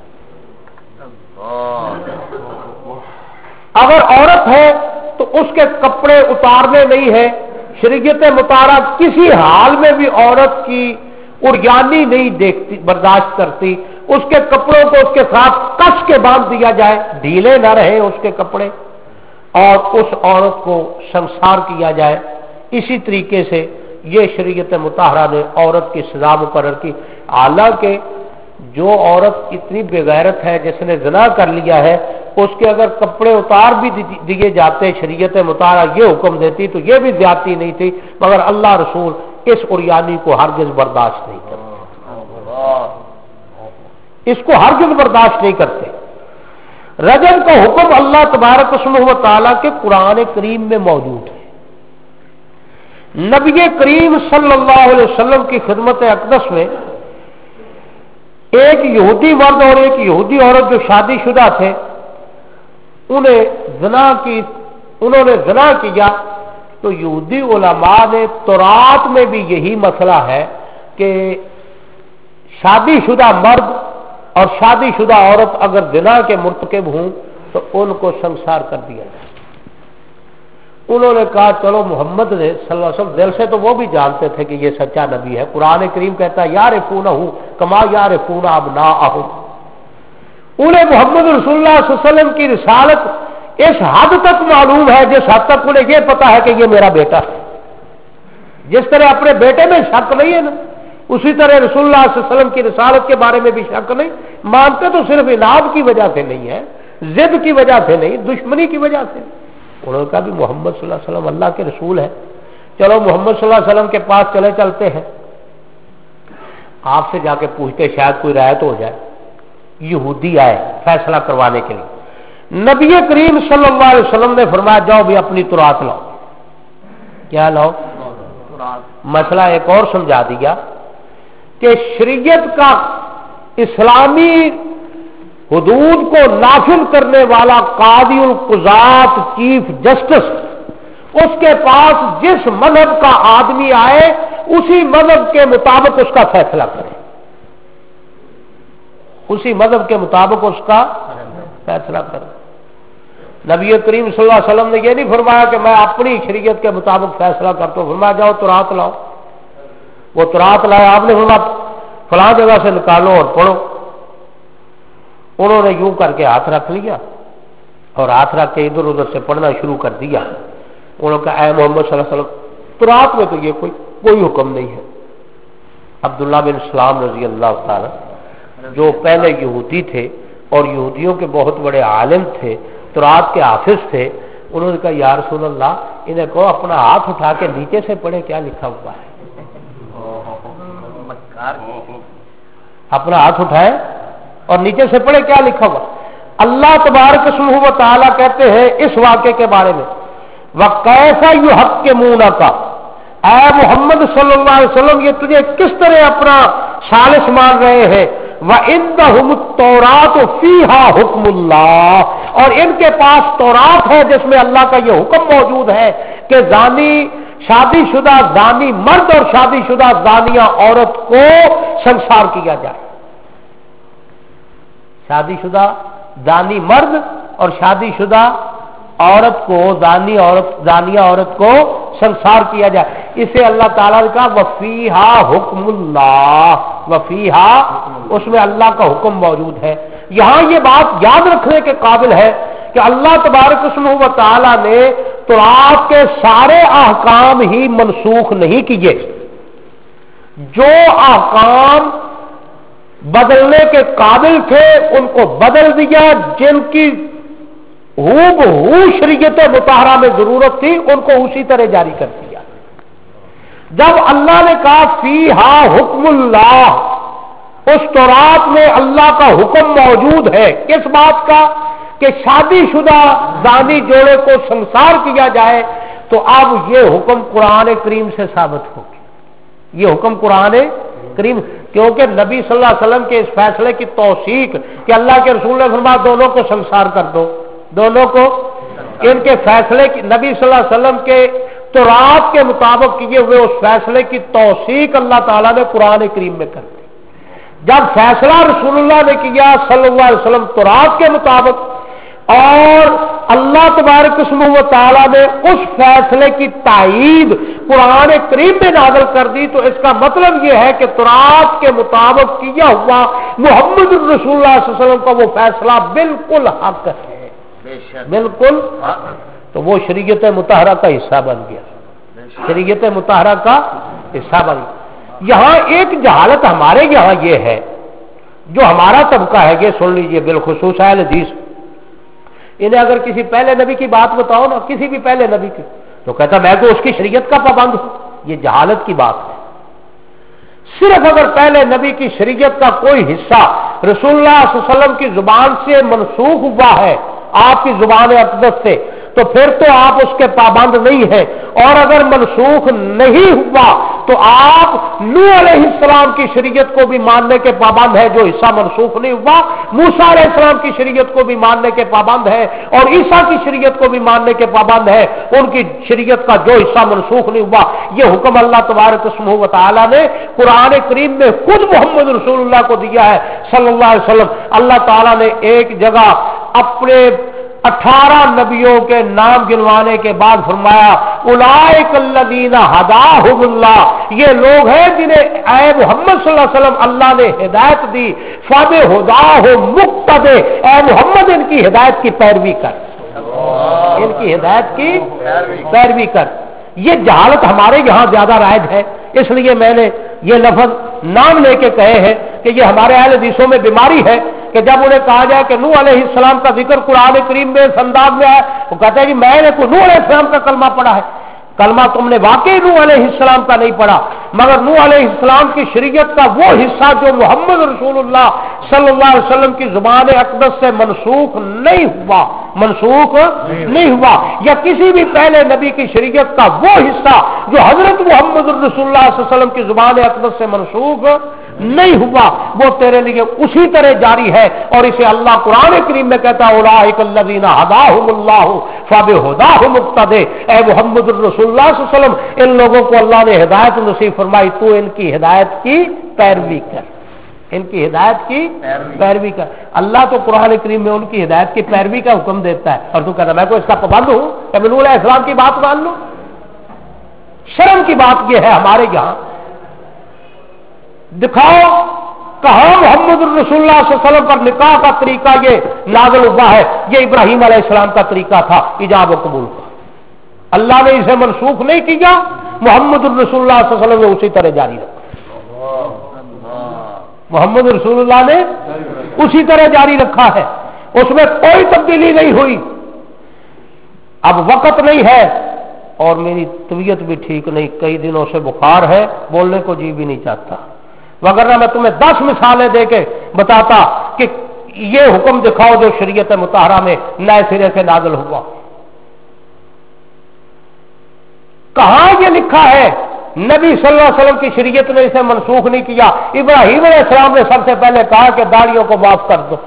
अगर औरत है तो उसके कपड़े उतारने नहीं है। शरीयत मुताहरा किसी हाल में भी औरत की उर्यानी नहीं देखती, बर्दाश्त करती। उसके कपड़ों को उसके साथ कस के बांध दिया जाए, ढीले न रहे उसके कपड़े, और उस औरत को संसार किया जाए। इसी तरीके से ये शरीयत मुताहरा ने औरत की सजा मुकर्रर की। हालांकि जो औरत इतनी बेगैरत है जिसने ज़िना कर लिया है, उसके अगर कपड़े उतार भी दिए जाते, शरीयत मुताहरा ये हुक्म देती तो ये भी ज्यादती नहीं थी, मगर अल्लाह रसूल इस उर्यानी को हरगिज़ बर्दाश्त नहीं करते, इसको हरगिज़ बर्दाश्त नहीं करते। रजम का हुक्म अल्लाह तबारक व तआला के कुरान करीम में मौजूद है। नबी करीम सल्लल्लाहु अलैहि वसल्लम की खिदमत अक़दस में एक यहूदी मर्द और एक यहूदी औरत जो शादीशुदा थे, उन्हें ज़िना की उन्होंने ज़िना किया तो यहूदी उलमा ने तौरात में भी यही मसला है कि शादीशुदा मर्द और शादीशुदा औरत अगर ज़िना के मुर्तकिब हों तो उनको संसार कर दिया जाए। उन्होंने कहा चलो मोहम्मद ने सल्लल्लाहु अलैहि वसल्लम, दिल से तो वो भी जानते थे कि ये सच्चा नबी है। कुरान करीम कहता है यारिफूनहु कमा यारिफून अबनाअहुम। उन्हें मोहम्मद रसूलुल्लाह सल्लल्लाहु अलैहि वसल्लम की रिसालत इस हद तक मालूम है जिस हद तक उन्हें यह पता है कि ये मेरा बेटा है। जिस तरह अपने बेटे में शक नहीं है ना, उसी तरह रसूलुल्लाह सल्लल्लाहु अलैहि वसल्लम की रिसालत के बारे में भी शक नहीं। मानते तो सिर्फ इनाद की वजह से नहीं है, जिद की वजह से नहीं, दुश्मनी की वजह से। उन्होंने कहा भी मोहम्मद सल्लल्लाहु अलैहि वसल्लम अल्लाह के रसूल है, चलो मोहम्मद सल्लल्लाहु अलैहि वसल्लम के पास चले चलते हैं, आपसे जाके पूछते शायद कोई रायत हो जाए। यहूदी आए फैसला करवाने के लिए। नबी करीम सल्लल्लाहु अलैहि वसल्लम ने फरमाया जाओ भी अपनी तुरात लाओ। क्या लाओ? मसला एक और समझा दिया کہ شریعت کا اسلامی حدود کو نافذ کرنے والا قاضی القضات چیف جسٹس اس کے پاس جس مذہب کا آدمی آئے اسی مذہب کے مطابق اس کا فیصلہ کرے، اسی مذہب کے مطابق اس کا فیصلہ کرے۔ نبی کریم صلی اللہ علیہ وسلم نے یہ نہیں فرمایا کہ میں اپنی شریعت کے مطابق فیصلہ کرتا ہوں، فرمایا جاؤ تورات لاؤ، وہ تورات لائے، آپ نے فرمایا فلاں جگہ سے نکالو اور پڑھو، انہوں نے یوں کر کے ہاتھ رکھ لیا اور ہاتھ رکھ کے ادھر ادھر سے پڑھنا شروع کر دیا۔ انہوں نے کہا اے محمد صلی اللہ علیہ وسلم تورات میں تو یہ کوئی کوئی حکم نہیں ہے۔ عبداللہ بن سلام رضی اللہ تعالی جو پہلے یہودی تھے اور یہودیوں کے بہت بڑے عالم تھے، تورات کے حافظ تھے، انہوں نے کہا یا رسول اللہ انہیں کہو اپنا ہاتھ اٹھا کے نیچے سے پڑھے کیا لکھا ہوا ہے، اپنا ہاتھ اٹھائے اور نیچے سے پڑھے کیا لکھا ہوا۔ اللہ تبارک اسمہ و تعالیٰ کہتے ہیں اس واقعے کے بارے میں وَكَيْفَ يُحَكِّمُونَكَ، اے محمد صلی اللہ علیہ وسلم یہ تجھے کس طرح اپنا ثالث مان رہے ہیں، وَإِنَّهُمُ التَّوْرَاةُ فِيهَا حُكْمُ اللَّهِ، اور ان کے پاس تورات ہے جس میں اللہ کا یہ حکم موجود ہے کہ زانی شادی شدہ زانی مرد اور شادی شدہ زانیہ عورت کو سنسار کیا جائے، شادی شدہ زانی مرد اور شادی شدہ عورت کو زانی عورت زانیہ عورت کو سنسار کیا جائے۔ اسے اللہ تعالیٰ نے کہا وفیہا حکم اللہ، وفیہا اس میں اللہ کا حکم موجود ہے۔ یہاں یہ بات یاد رکھنے کے قابل ہے کہ اللہ تبارک اسمہ و تعالیٰ نے تورات کے سارے احکام ہی منسوخ نہیں کیے، جو احکام بدلنے کے قابل تھے ان کو بدل دیا، جن کی ہو بہو شریعت مطہرہ میں ضرورت تھی ان کو اسی طرح جاری کر دیا۔ جب اللہ نے کہا فیہا حکم اللہ، اس تورات میں اللہ کا حکم موجود ہے، کس بات کا؟ کہ شادی شدہ زانی جوڑے کو سنسار کیا جائے، تو اب یہ حکم قرآن کریم سے ثابت ہو گیا، یہ حکم قرآن کریم، کیونکہ نبی صلی اللہ علیہ وسلم کے اس فیصلے کی توثیق کہ اللہ کے رسول نے فرمایا دونوں کو سنسار کر دو، دونوں کو، ان کے فیصلے کی نبی صلی اللہ علیہ وسلم کے تورات کے مطابق کیے ہوئے اس فیصلے کی توثیق اللہ تعالیٰ نے قرآن کریم میں کر دی۔ جب فیصلہ رسول اللہ نے کیا صلی اللہ علیہ وسلم تورات کے مطابق اور اللہ تبارک اسمہ و تعالیٰ نے اس فیصلے کی تائید قرآن کریم میں نازل کر دی، تو اس کا مطلب یہ ہے کہ تورات کے مطابق کیا ہوا محمد رسول اللہ صلی اللہ علیہ وسلم کا وہ فیصلہ بالکل حق ہے، بالکل، تو وہ شریعت مطہرہ کا حصہ بن گیا، شریعت مطہرہ کا حصہ بن گیا۔ یہاں ایک جہالت ہمارے یہاں یہ ہے، جو ہمارا طبقہ ہے، یہ سن لیجئے، بالخصوص اہل حدیث، انہیں اگر کسی پہلے نبی کی بات بتاؤ نا، کسی بھی پہلے نبی کی، تو کہتا میں تو اس کی شریعت کا پابند ہوں۔ یہ جہالت کی بات ہے۔ صرف اگر پہلے نبی کی شریعت کا کوئی حصہ رسول اللہ صلی اللہ علیہ وسلم کی زبان سے منسوخ ہوا ہے، آپ کی زبان اقدس سے، تو پھر تو آپ اس کے پابند نہیں ہیں، اور اگر منسوخ نہیں ہوا تو آپ نوح علیہ السلام کی شریعت کو بھی ماننے کے پابند ہے، جو حصہ منسوخ نہیں ہوا، موسیٰ علیہ السلام کی شریعت کو بھی ماننے کے پابند ہے، اور عیسیٰ کی شریعت کو بھی ماننے کے پابند ہے، ان کی شریعت کا جو حصہ منسوخ نہیں ہوا۔ یہ حکم اللہ تبارک اسمہ و تعالیٰ نے قرآن کریم میں خود محمد رسول اللہ کو دیا ہے صلی اللہ علیہ وسلم۔ اللہ تعالیٰ نے ایک جگہ اپنے اٹھارہ نبیوں کے نام گنوانے کے بعد فرمایا اولئک الذین ھداھم اللہ، یہ لوگ ہیں جنہیں اے محمد صلی اللہ علیہ وسلم اللہ نے ہدایت دی، فبھداہ مقتدی، اے محمد ان کی ہدایت کی پیروی کر، ان کی ہدایت کی پیروی کر۔ یہ جہالت ہمارے یہاں زیادہ رائج ہے، اس لیے میں نے یہ لفظ نام لے کے کہے ہیں کہ یہ ہمارے اہل حدیثوں میں بیماری ہے کہ جب انہیں کہا جائے کہ نوح علیہ السلام کا ذکر قرآن کریم میں اس انداز میں ہے، وہ کہتے ہیں کہ میں نے تو نوح علیہ السلام کا کلمہ پڑھا ہے۔ کلمہ تم نے واقعی نوح علیہ السلام کا نہیں پڑھا، مگر نوح علیہ السلام کی شریعت کا وہ حصہ جو محمد رسول اللہ صلی اللہ علیہ وسلم کی زبان اقدس سے منسوخ نہیں ہوا، منسوخ نہیں ہوا، یا کسی بھی پہلے نبی کی شریعت کا وہ حصہ جو حضرت محمد رسول اللہ صلی اللہ علیہ وسلم کی زبان اقدس سے منسوخ نہیں ہوا وہ تیرے لیے اسی طرح جاری ہے، اور اسے اللہ قرآن کریم میں کہتا ہے اولئک الذین ھداھم اللہ فبھداہ مقتدی، اے محمد رسول اللہ صلی اللہ علیہ وسلم ان لوگوں کو اللہ نے ہدایت نصیب فرمائی، تو ان کی ہدایت کی پیروی کر، ان کی ہدایت کی پیروی کر۔ اللہ تو قرآن کریم میں ان کی ہدایت کی پیروی کا حکم دیتا ہے، اور تو کہتا میں کوئی اس کا پابند ہوں کہ میں نور علیہ السلام کی بات مان لوں؟ شرم کی بات یہ ہے ہمارے یہاں، دکھاؤ کہاں محمد رسول اللہ صلی اللہ علیہ وسلم پر نکاح کا طریقہ یہ نازل ہوا ہے؟ یہ ابراہیم علیہ السلام کا طریقہ تھا ایجاب و قبول کا، اللہ نے اسے منسوخ نہیں کیا، محمد رسول اللہ صلی اللہ علیہ وسلم نے اسی طرح جاری رکھا، محمد رسول اللہ نے اسی طرح جاری رکھا ہے، اس میں کوئی تبدیلی نہیں ہوئی۔ اب وقت نہیں ہے اور میری طبیعت بھی ٹھیک نہیں، کئی دنوں سے بخار ہے، بولنے کو جی بھی نہیں چاہتا، وگرنہ میں تمہیں دس مثالیں دے کے بتاتا کہ یہ حکم دکھاؤ جو شریعت مطہرہ میں نئے سرے سے نازل ہوا۔ کہاں یہ لکھا ہے نبی صلی اللہ علیہ وسلم کی شریعت نے اسے منسوخ نہیں کیا؟ ابراہیم علیہ السلام نے سب سے پہلے کہا کہ داڑھیوں کو معاف کر دو،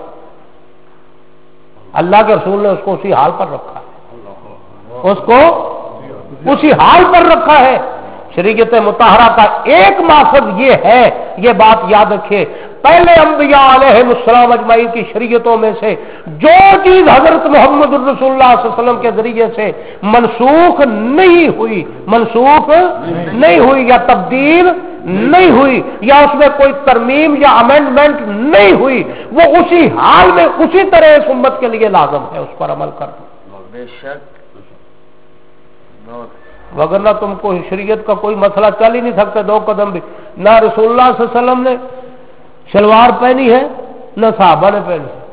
اللہ کے رسول نے اس کو اسی حال پر رکھا ہے، اس کو اسی حال پر رکھا ہے۔ شریعت مطہرہ کا ایک مقصد یہ ہے، یہ بات یاد رکھیے، پہلے انبیاء علیہ السلام اجمعین کی شریعتوں میں سے جو چیز حضرت محمد رسول اللہ صلی اللہ علیہ وسلم کے ذریعے سے منسوخ نہیں ہوئی، منسوخ نہیں ہوئی یا تبدیل نہیں ہوئی یا اس میں کوئی ترمیم یا امینڈمنٹ نہیں ہوئی، وہ اسی حال میں اسی طرح اس امت کے لیے لازم ہے اس پر عمل کرنا، بے شک، وگرنہ تم کو شریعت کا کوئی مسئلہ چل ہی نہیں سکتا دو قدم بھی۔ نہ رسول اللہ صلی اللہ علیہ وسلم نے شلوار پہنی ہے نہ صحابہ نے پہنی ہے،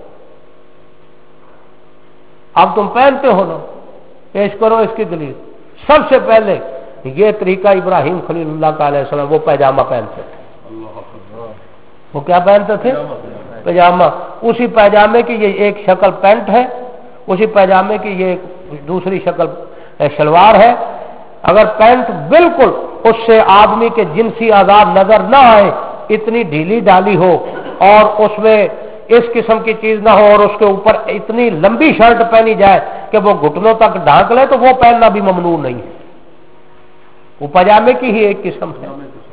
اب تم پہنتے ہو نا، پیش کرو اس کی دلیل۔ سب سے پہلے یہ طریقہ ابراہیم خلیل اللہ کا علیہ السلام وہ پیجامہ پہنتے تھے، وہ کیا پہنتے تھے؟ پیجامہ، اسی پیجامے کی یہ ایک شکل پینٹ ہے، اسی پیجامے کی یہ دوسری شکل شلوار ہے۔ اگر پینٹ بالکل اس سے آدمی کے جنسی آزاد نظر نہ آئے، اتنی ڈھیلی ڈالی ہو اور اس میں اس قسم کی چیز نہ ہو اور اس کے اوپر اتنی لمبی شرٹ پہنی جائے کہ وہ گھٹنوں تک ڈھانک لے تو وہ پہننا بھی ممنوع نہیں ہے، وہ پاجامے کی ہی ایک قسم ہے۔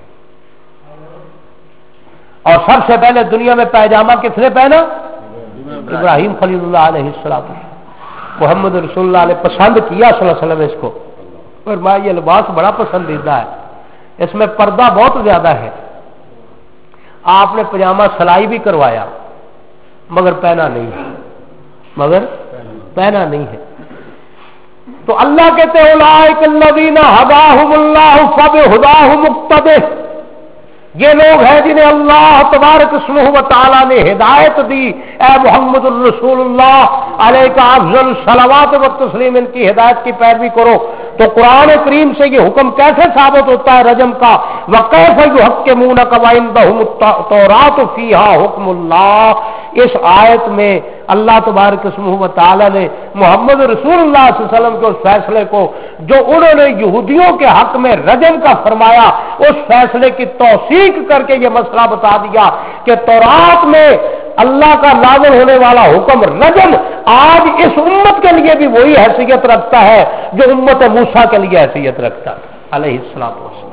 اور سب سے پہلے دنیا میں پائجامہ کس نے پہنا؟ ابراہیم خلیل اللہ علیہ السلام، محمد رسول اللہ نے پسند کیا صلی اللہ علیہ وسلم اس کو، اور میں یہ لباس بڑا پسندیدہ ہے، اس میں پردہ بہت زیادہ ہے۔ آپ نے پجامہ سلائی بھی کروایا مگر پہنا نہیں ہے، مگر پہنا نہیں ہے۔ تو اللہ کہتے ہیں اولئک الذین ھداھم اللہ فبھداہ مقتدی، یہ لوگ ہیں جنہیں اللہ تبارک اسمہ و تعالی نے ہدایت دی، اے محمد الرسول اللہ علیہ کا افضل صلوات و تسلیم، ان کی ہدایت کی پیروی کرو۔ تو قرآن کریم سے یہ حکم کیسے ثابت ہوتا ہے رجم کا؟ وَكَيْفَ يُحَكِّمُونَكَ وَعِندَهُمُ التَّوْرَاةُ فِيهَا حُكْمُ اللَّهِ، اس آیت میں اللہ تبارک اسمہ و تعالی نے محمد رسول اللہ صلی اللہ علیہ وسلم کے اس فیصلے کو جو انہوں نے یہودیوں کے حق میں رجم کا فرمایا، اس فیصلے کی توثیق کر کے یہ مسئلہ بتا دیا کہ تورات میں اللہ کا نازل ہونے والا حکم رجم آج اس امت کے لیے بھی وہی حیثیت رکھتا ہے جو امت موسیٰ کے لیے حیثیت رکھتا تھا علیہ السلام والسلام۔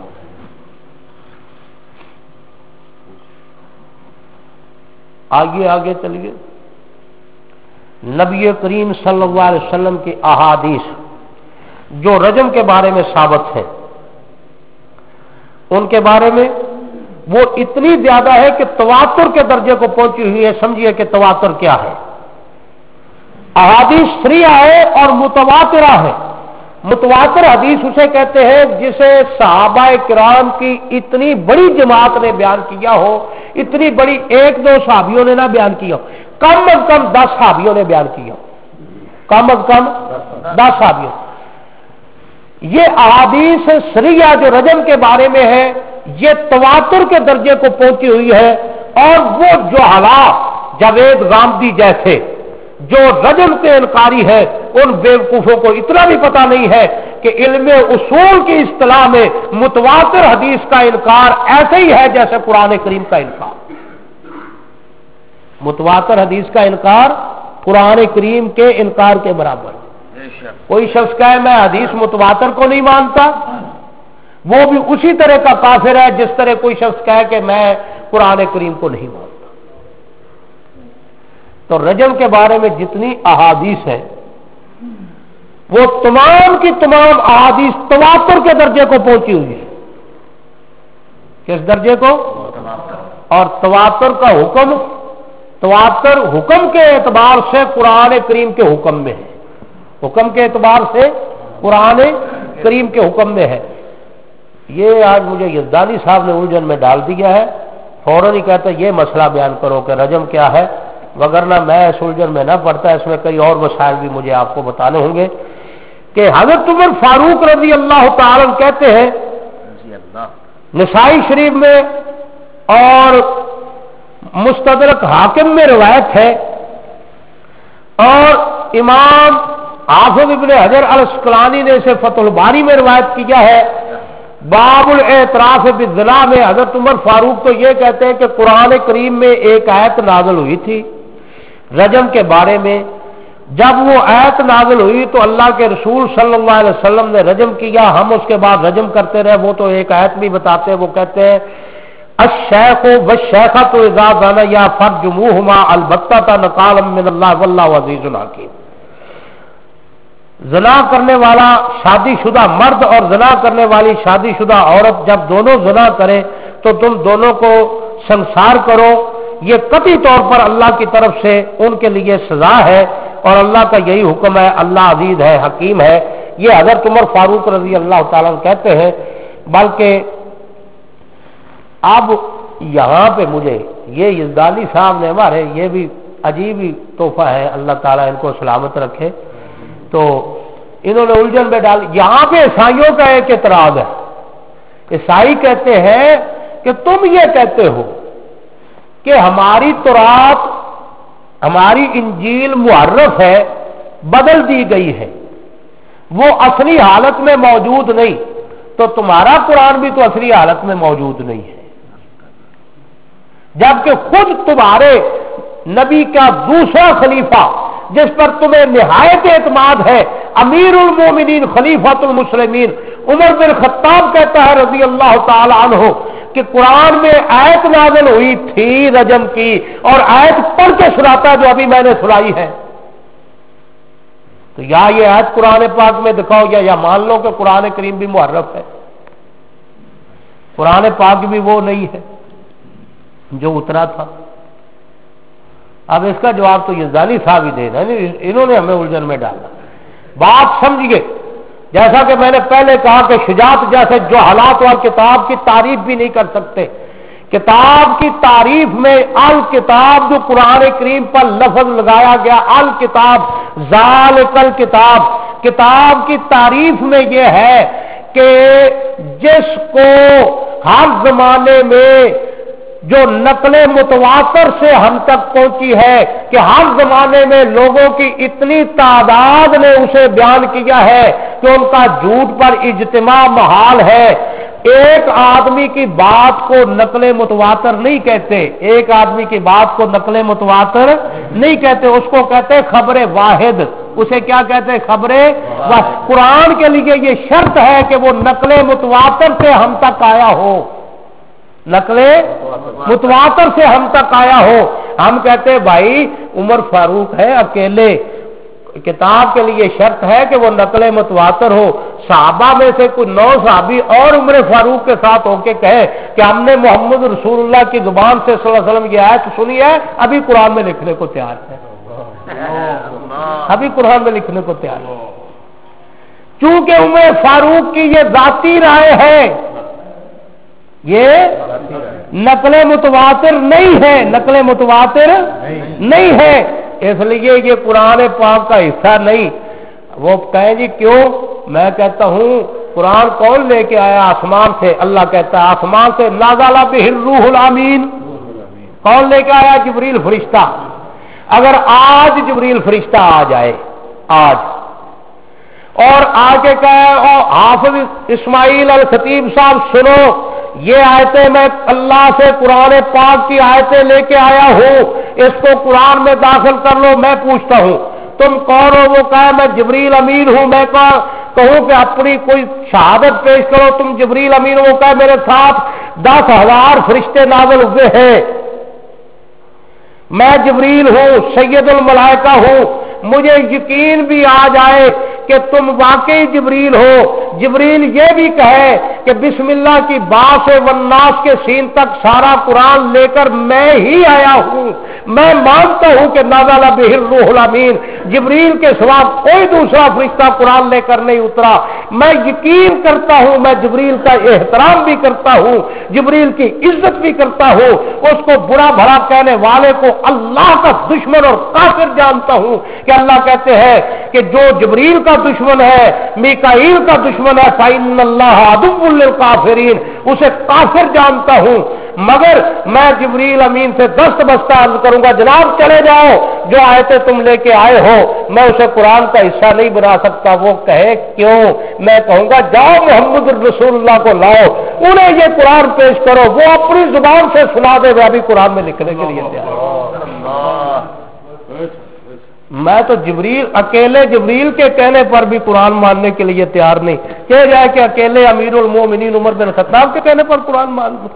آگے آگے چلیے، نبی کریم صلی اللہ علیہ وسلم کی احادیث جو رجم کے بارے میں ثابت ہیں، ان کے بارے میں وہ اتنی زیادہ ہے کہ تواتر کے درجے کو پہنچی ہوئی ہے۔ سمجھیے کہ تواتر کیا ہے۔ احادیث صریحہ ہے اور متواترہ ہے۔ متواتر حدیث اسے کہتے ہیں جسے صحابہ کرام کی اتنی بڑی جماعت نے بیان کیا ہو، اتنی بڑی ایک دو صحابیوں نے نہ بیان کیا ہو، کم از کم دس صحابیوں نے بیان کیا ہو، کم از کم دس صحابیوں۔ یہ احادیث صریحہ جو رجم کے بارے میں ہے یہ تواتر کے درجے کو پہنچی ہوئی ہے، اور وہ جو حالات جاوید غامدی جیسے جو رجم کے انکاری ہے ان بیوقوفوں کو اتنا بھی پتہ نہیں ہے کہ علم اصول کی اصطلاح میں متواتر حدیث کا انکار ایسے ہی ہے جیسے قرآن کریم کا انکار. متواتر حدیث کا انکار قرآن کریم کے انکار کے برابر. کوئی شخص کہے میں حدیث متواتر کو نہیں مانتا، وہ بھی اسی طرح کا کافر ہے جس طرح کوئی شخص کہے کہ میں قرآن کریم کو نہیں مانتا. تو رجم کے بارے میں جتنی احادیث ہیں وہ تمام کی تمام احادیث تواتر کے درجے کو پہنچی ہوئی ہے. کس درجے کو؟ اور تواتر کا حکم، تواتر حکم کے اعتبار سے قرآن کریم کے حکم میں ہے، حکم کے اعتبار سے قرآن کریم کے حکم میں ہے. یہ آج مجھے یزدانی صاحب نے الجھن میں ڈال دیا ہے. فوراً ہی کہتا یہ مسئلہ بیان کرو کہ رجم کیا ہے، وگرنہ میں اس الجھن میں نہ پڑتا. اس میں کئی اور مسائل بھی مجھے آپ کو بتانے ہوں گے کہ حضرت عمر فاروق رضی اللہ تعالی عنہ کہتے ہیں، نسائی شریف میں اور مستدرک حاکم میں روایت ہے، اور امام حافظ ابن حجر الاسقلانی نے اسے فتح الباری میں روایت کیا ہے. باب الاعتراف بالزنا میں حضرت عمر فاروق تو یہ کہتے ہیں کہ قرآن کریم میں ایک آیت نازل ہوئی تھی رجم کے بارے میں. جب وہ آیت نازل ہوئی تو اللہ کے رسول صلی اللہ علیہ وسلم نے رجم کیا، ہم اس کے بعد رجم کرتے رہے. وہ تو ایک آیت بھی بتاتے ہیں، وہ کہتے ہیں الشیخ والشیخۃ اذا زنیا فرجموہما البتۃ نکالا من اللہ واللہ عزیز حکیم. زنا کرنے والا شادی شدہ مرد اور زنا کرنے والی شادی شدہ عورت جب دونوں زنا کریں تو تم دونوں کو سنسار کرو. یہ قطعی طور پر اللہ کی طرف سے ان کے لیے سزا ہے اور اللہ کا یہی حکم ہے. اللہ عزیز ہے، حکیم ہے. یہ حضرت عمر فاروق رضی اللہ تعالیٰ کہتے ہیں. بلکہ اب یہاں پہ مجھے یہ یزدانی صاحب نے ہمارے یہ بھی عجیب ہی تحفہ ہے، اللہ تعالیٰ ان کو سلامت رکھے. تو انہوں نے الجھن میں ڈال. یہاں پہ عیسائیوں کا ایک اعتراض ہے. عیسائی کہتے ہیں کہ تم یہ کہتے ہو کہ ہماری تورات، ہماری انجیل محرف ہے، بدل دی گئی ہے، وہ اصلی حالت میں موجود نہیں، تو تمہارا قرآن بھی تو اصلی حالت میں موجود نہیں ہے، جبکہ خود تمہارے نبی کا دوسرا خلیفہ جس پر تمہیں نہایت اعتماد ہے، امیر المومنین خلیفۃ المسلمین عمر بن خطاب کہتا ہے رضی اللہ تعالی عنہ کہ قرآن میں آیت نازل ہوئی تھی رجم کی، اور آیت پڑھ کے سناتا جو ابھی میں نے سنائی ہے. تو یا یہ آیت قرآن پاک میں دکھاؤ یا یا مان لو کہ قرآن کریم بھی محرف ہے. قرآن پاک بھی وہ نہیں ہے جو اترا تھا. اب اس کا جواب تو یزدانی صاحب ہی دینا، انہوں نے ہمیں الجھن میں ڈالا. بات سمجھیے، جیسا کہ میں نے پہلے کہا کہ شجاعت جیسے جو حالات اور کتاب کی تعریف بھی نہیں کر سکتے. کتاب کی تعریف میں الکتاب جو قرآن کریم پر لفظ لگایا گیا، الکتاب ذالک الکتاب، کتاب کی تعریف میں یہ ہے کہ جس کو ہر زمانے میں جو نقل متواتر سے ہم تک پہنچی ہے کہ ہر زمانے میں لوگوں کی اتنی تعداد نے اسے بیان کیا ہے کہ ان کا جھوٹ پر اجتماع محال ہے. ایک آدمی کی بات کو نقل متواتر نہیں کہتے، ایک آدمی کی بات کو نقل متواتر نہیں کہتے، اس کو کہتے خبر واحد. اسے کیا کہتے ہیں؟ خبر واحد. قرآن کے لیے یہ شرط ہے کہ وہ نقل متواتر سے ہم تک آیا ہو، نقل متواتر سے ہم تک آیا ہو. ہم کہتے ہیں بھائی عمر فاروق ہے اکیلے، کتاب کے لیے شرط ہے کہ وہ نقل متواتر ہو. صحابہ میں سے کوئی نو صحابی اور عمر فاروق کے ساتھ ہو کے کہے کہ ہم نے محمد رسول اللہ کی زبان سے صلی اللہ علیہ وسلم کی آیت سنی ہے، ابھی قرآن میں لکھنے کو تیار ہے، ابھی قرآن میں لکھنے کو تیار ہے. چونکہ عمر فاروق کی یہ ذاتی رائے ہے، یہ نقل متواتر نہیں ہے، نقل متواتر نہیں ہے، اس لیے یہ قرآن پاک کا حصہ نہیں. وہ کہیں جی کیوں؟ میں کہتا ہوں قرآن کون لے کے آیا؟ آسمان سے. اللہ کہتا ہے آسمان سے نازل بہ الروح الامین. کون لے کے آیا؟ جبریل فرشتہ. اگر آج جبریل فرشتہ آ جائے آج اور آ کے کہے حافظ اسماعیل الخطیب صاحب سنو یہ آیتیں میں اللہ سے قرآن پاک کی آیتیں لے کے آیا ہوں اس کو قرآن میں داخل کر لو، میں پوچھتا ہوں تم کون ہو؟ وہ کہے میں جبریل امین ہوں۔ میں کہوں کہ اپنی کوئی شہادت پیش کرو، تم جبریل امین ہو؟ وہ کہے میرے ساتھ دس ہزار فرشتے نازل ہوئے ہیں، میں جبریل ہوں، سید الملائکہ ہوں، مجھے یقین بھی آ جائے کہ تم واقعی جبریل ہو، جبریل یہ بھی کہے کہ بسم اللہ کی با سے والناس کے سین تک سارا قرآن لے کر میں ہی آیا ہوں، میں مانتا ہوں کہ نازل بہ الروح الامین، جبریل کے سوا کوئی دوسرا فرشتہ قرآن لے کر نہیں اترا، میں یقین کرتا ہوں، میں جبریل کا احترام بھی کرتا ہوں، جبریل کی عزت بھی کرتا ہوں، اس کو برا بھلا کہنے والے کو اللہ کا دشمن اور کافر جانتا ہوں کہ اللہ کہتے ہیں کہ جو جبریل کا دشمن ہے، میکائیل کا دشمن ہے، فإن اللہ عدو للکافرین، اسے کافر جانتا ہوں، مگر میں جبریل امین سے دست بستہ عرض کروں گا جناب چلے جاؤ، جو آیتیں تم لے کے آئے ہو میں اسے قرآن کا حصہ نہیں بنا سکتا۔ وہ کہے کیوں؟ میں کہوں گا جاؤ محمد رسول اللہ کو لاؤ، انہیں یہ قرآن پیش کرو، وہ اپنی زبان سے سنا دے، وہ ابھی قرآن میں لکھنے کے لیے تیار ہے۔ میں تو جبریل اکیلے جبریل کے کہنے پر بھی قرآن ماننے کے لیے تیار نہیں، کہہ جائے کہ اکیلے امیر المومنین عمر بن خطاب کے کہنے پر قرآن مان لوں۔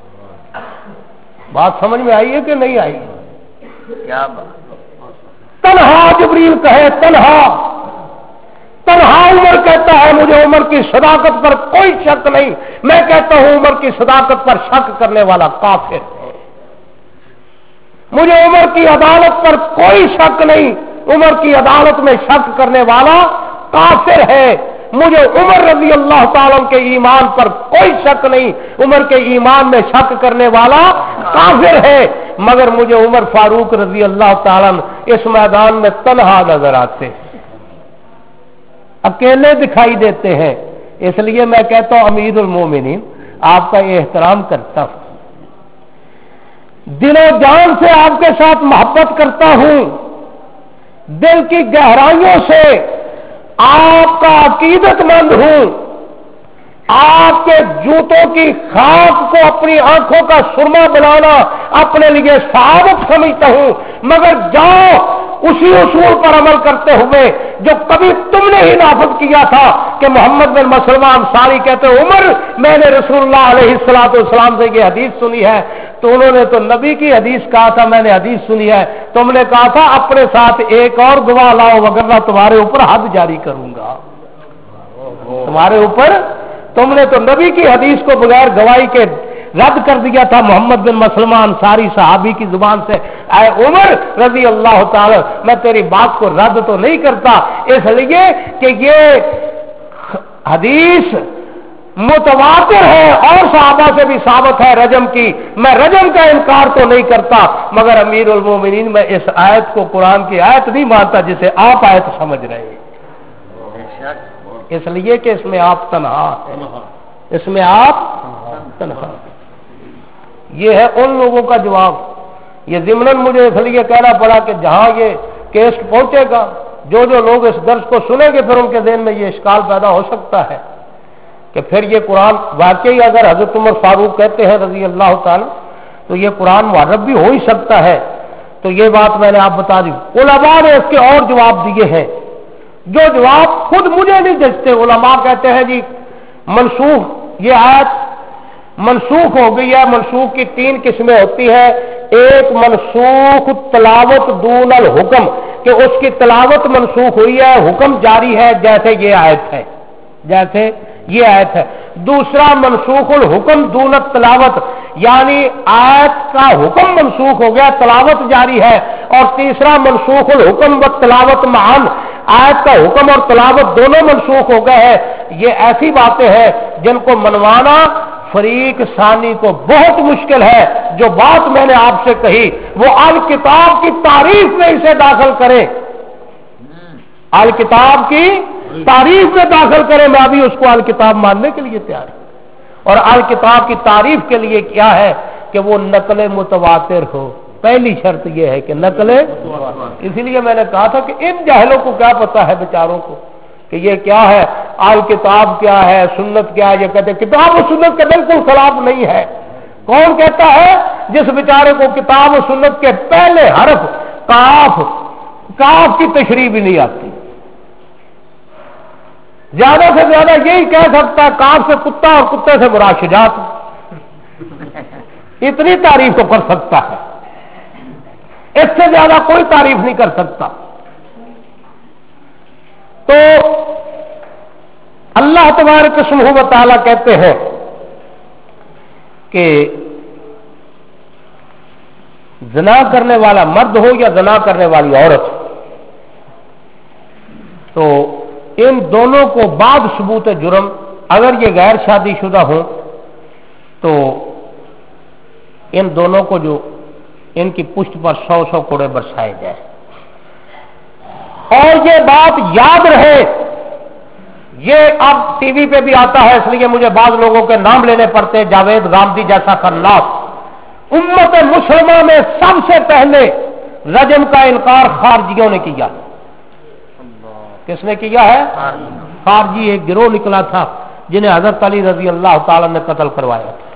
بات سمجھ میں آئی ہے کہ نہیں آئی؟ کیا بات؟ تنہا جبریل کہے، تنہا تنہا عمر کہتا ہے مجھے عمر کی صداقت پر کوئی شک نہیں، میں کہتا ہوں عمر کی صداقت پر شک کرنے والا کافر ہے، مجھے عمر کی عدالت پر کوئی شک نہیں، عمر کی عدالت میں شک کرنے والا کافر ہے، مجھے عمر رضی اللہ تعالیٰ کے ایمان پر کوئی شک نہیں، عمر کے ایمان میں شک کرنے والا کافر ہے، مگر مجھے عمر فاروق رضی اللہ تعالیٰ اس میدان میں تنہا نظر آتے ہیں، اکیلے دکھائی دیتے ہیں، اس لیے میں کہتا ہوں امیر المومنین آپ کا یہ احترام کرتا ہوں، دل و جان سے آپ کے ساتھ محبت کرتا ہوں، دل کی گہرائیوں سے آپ کا عقیدت مند ہوں، آپ کے جوتوں کی خاک کو اپنی آنکھوں کا سرما بنانا اپنے لیے سعادت سمجھتا ہوں، مگر جاؤ اسی اصول پر عمل کرتے ہوئے جو کبھی تم نے ہی نافذ کیا تھا کہ محمد بن مسلمہ انصاری کہتے عمر میں نے رسول اللہ علیہ الصلوۃ والسلام سے یہ حدیث سنی ہے، تو انہوں نے تو نبی کی حدیث کہا تھا، میں نے حدیث سنی ہے، تم نے کہا تھا اپنے ساتھ ایک اور گواہ لاؤ وگرنہ تمہارے اوپر حد جاری کروں گا، تمہارے اوپر تم نے تو نبی کی حدیث کو بغیر گواہی کے رد کر دیا تھا محمد بن مسلمہ انصاری صحابی کی زبان سے، اے عمر رضی اللہ تعالی میں تیری بات کو رد تو نہیں کرتا، اس لیے کہ یہ حدیث متواتر ہے اور صحابہ سے بھی ثابت ہے رجم کی، میں رجم کا انکار تو نہیں کرتا، مگر امیر المومنین میں اس آیت کو قرآن کی آیت نہیں مانتا جسے آپ آیت سمجھ رہے ہیں، اس لیے کہ اس میں آپ تنہا ہیں، اس میں آپ تنہا، یہ ہے ان لوگوں کا جواب۔ یہ ضمناً مجھے اس لیے کہنا پڑا کہ جہاں یہ کیس پہنچے گا جو جو لوگ اس درس کو سنیں گے پھر ان کے ذہن میں یہ اشکال پیدا ہو سکتا ہے کہ پھر یہ قرآن واقعی اگر حضرت عمر فاروق کہتے ہیں رضی اللہ تعالی تو یہ قرآن معرب بھی ہو ہی سکتا ہے، تو یہ بات میں نے آپ بتا دی۔ علماء نے اس کے اور جواب دیے ہیں جو جواب خود مجھے نہیں جچتے، علماء کہتے ہیں جی منسوخ، یہ آیت منسوخ ہو گئی ہے، منسوخ کی تین قسمیں ہوتی ہیں، ایک منسوخ تلاوت دون الحکم کہ اس کی تلاوت منسوخ ہوئی ہے، حکم جاری ہے جیسے یہ آیت ہے، جیسے یہ آیت ہے، دوسرا منسوخ الحکم دون التلاوت یعنی آیت کا حکم منسوخ ہو گیا تلاوت جاری ہے، اور تیسرا منسوخ الحکم و تلاوت معاً آیت کا حکم اور تلاوت دونوں منسوخ ہو گئے ہیں۔ یہ ایسی باتیں ہیں جن کو منوانا فریق ثانی کو بہت مشکل ہے، جو بات میں نے آپ سے کہی وہ الکتاب کی تعریف میں اسے داخل کریں، الکتاب کی تعریف میں داخل کریں، میں ابھی اس کو الکتاب ماننے کے لیے تیار ہوں، اور الکتاب کی تعریف کے لیے کیا ہے کہ وہ نقل متواتر ہو، پہلی شرط یہ ہے کہ نقل، اسی لیے میں نے کہا تھا کہ ان جاہلوں کو کیا پتا ہے بیچاروں کو کہ یہ کیا ہے، آل کتاب کیا ہے، سنت کیا ہے، یہ کہتے ہیں کتاب و سنت کے بالکل خلاف نہیں ہے۔ کون کہتا ہے؟ جس بیچارے کو کتاب و سنت کے پہلے حرف کاف کاف کی تشریح بھی نہیں آتی، زیادہ سے زیادہ یہی کہہ سکتا ہے کاف سے کتا اور کتے سے مراد شجاعت، اتنی تعریف تو کر سکتا ہے، اس سے زیادہ کوئی تعریف نہیں کر سکتا۔ تو اللہ تبارک سبحانہ و تعالی کہتے ہیں کہ زنا کرنے والا مرد ہو یا زنا کرنے والی عورت، تو ان دونوں کو بعد ثبوت جرم اگر یہ غیر شادی شدہ ہوں تو ان دونوں کو جو ان کی پشت پر سو سو کوڑے برسائے جائے۔ اور یہ بات یاد رہے، یہ اب ٹی وی پہ بھی آتا ہے، اس لیے مجھے بعض لوگوں کے نام لینے پڑتے ہیں، جاوید غامدی جیسا خناس۔ امت مسلمہ میں سب سے پہلے رجم کا انکار خارجیوں نے کیا۔ کس نے کیا ہے؟ خارجی ایک گروہ نکلا تھا جنہیں حضرت علی رضی اللہ تعالی نے قتل کروایا تھا۔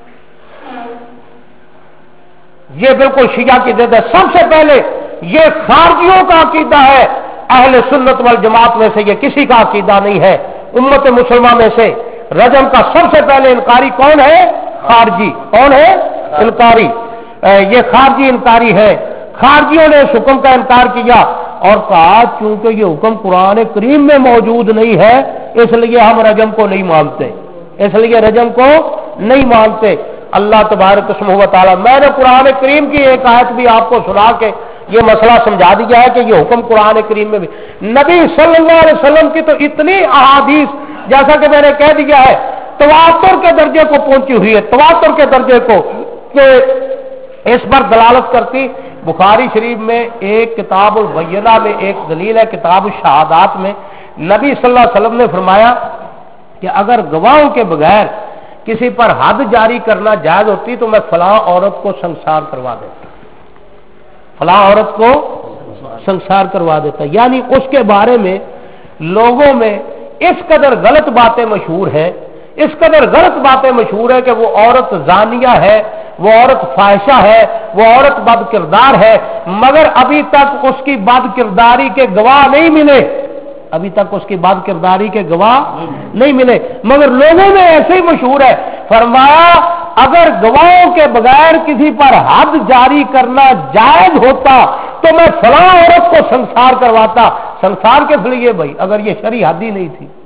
یہ بالکل شیعہ کی ضد ہے۔ سب سے پہلے یہ خارجیوں کا عقیدہ ہے، اہل سنت والجماعت میں سے یہ کسی کا عقیدہ نہیں ہے۔ امت مسلمہ میں سے رجم کا سب سے پہلے انکاری کون ہے؟ خارجی۔ کون ہے انکاری؟ یہ خارجی انکاری ہے۔ خارجیوں نے اس حکم کا انکار کیا اور کہا چونکہ یہ حکم قرآن کریم میں موجود نہیں ہے اس لیے ہم رجم کو نہیں مانتے، اس لیے رجم کو نہیں مانتے۔ اللہ تبارک و تعالی، میں نے قرآن کریم کی ایک آیت بھی آپ کو سنا کے یہ مسئلہ سمجھا دیا ہے کہ یہ حکم قرآن کریم میں بھی، نبی صلی اللہ علیہ وسلم کی تو اتنی احادیث جیسا کہ میں نے کہہ دیا ہے تواتر کے درجے کو پہنچی ہوئی ہے، تواتر کے درجے کو، کہ اس پر دلالت کرتی۔ بخاری شریف میں ایک کتاب البینہ میں ایک دلیل ہے، کتاب الشہادات میں نبی صلی اللہ علیہ وسلم نے فرمایا کہ اگر گواہوں کے بغیر کسی پر حد جاری کرنا جائز ہوتی تو میں فلاں عورت کو سنسار کروا دیتا، فلاں عورت کو سنسار کروا دیتا۔ یعنی اس کے بارے میں لوگوں میں اس قدر غلط باتیں مشہور ہیں، اس قدر غلط باتیں مشہور ہے کہ وہ عورت زانیہ ہے، وہ عورت فاحشہ ہے، وہ عورت بد کردار ہے، مگر ابھی تک اس کی بد کرداری کے گواہ نہیں ملے، ابھی تک اس کی بد کرداری کے گواہ نہیں ملے، مگر لوگوں میں ایسے ہی مشہور ہے۔ فرمایا اگر گواہوں کے بغیر کسی پر حد جاری کرنا جائز ہوتا تو میں فلاں عورت کو سنسار کرواتا۔ سنسار کس لیے بھائی اگر یہ شرعی حد ہی نہیں تھی؟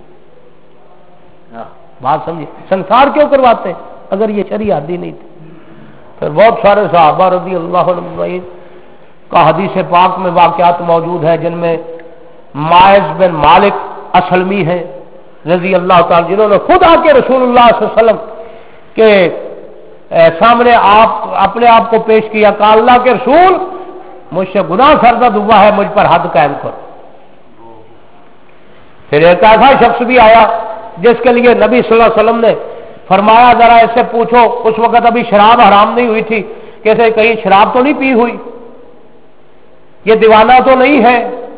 بات سمجھے، سنسار کیوں کرواتے اگر یہ شرعی حد ہی نہیں تھی؟ پھر بہت سارے صحابہ رضی اللہ عنہ کا حدیث پاک میں واقعات موجود ہیں جن میں ماعز بن مالک اسلمی ہیں رضی اللہ تعالی، جنہوں نے خود آ کے رسول اللہ صلی اللہ علیہ وسلم کے سامنے آپ اپنے آپ کو پیش کیا، کہا اللہ کے رسول مجھ سے گناہ سرزد ہوا ہے، مجھ پر حد قائم کرو۔ پھر ایک ایسا شخص بھی آیا جس کے لیے نبی صلی اللہ علیہ وسلم نے فرمایا ذرا اس سے پوچھو، اس وقت ابھی شراب حرام نہیں ہوئی تھی، کیسے کہیں شراب تو نہیں پی ہوئی، یہ دیوانہ تو نہیں ہے،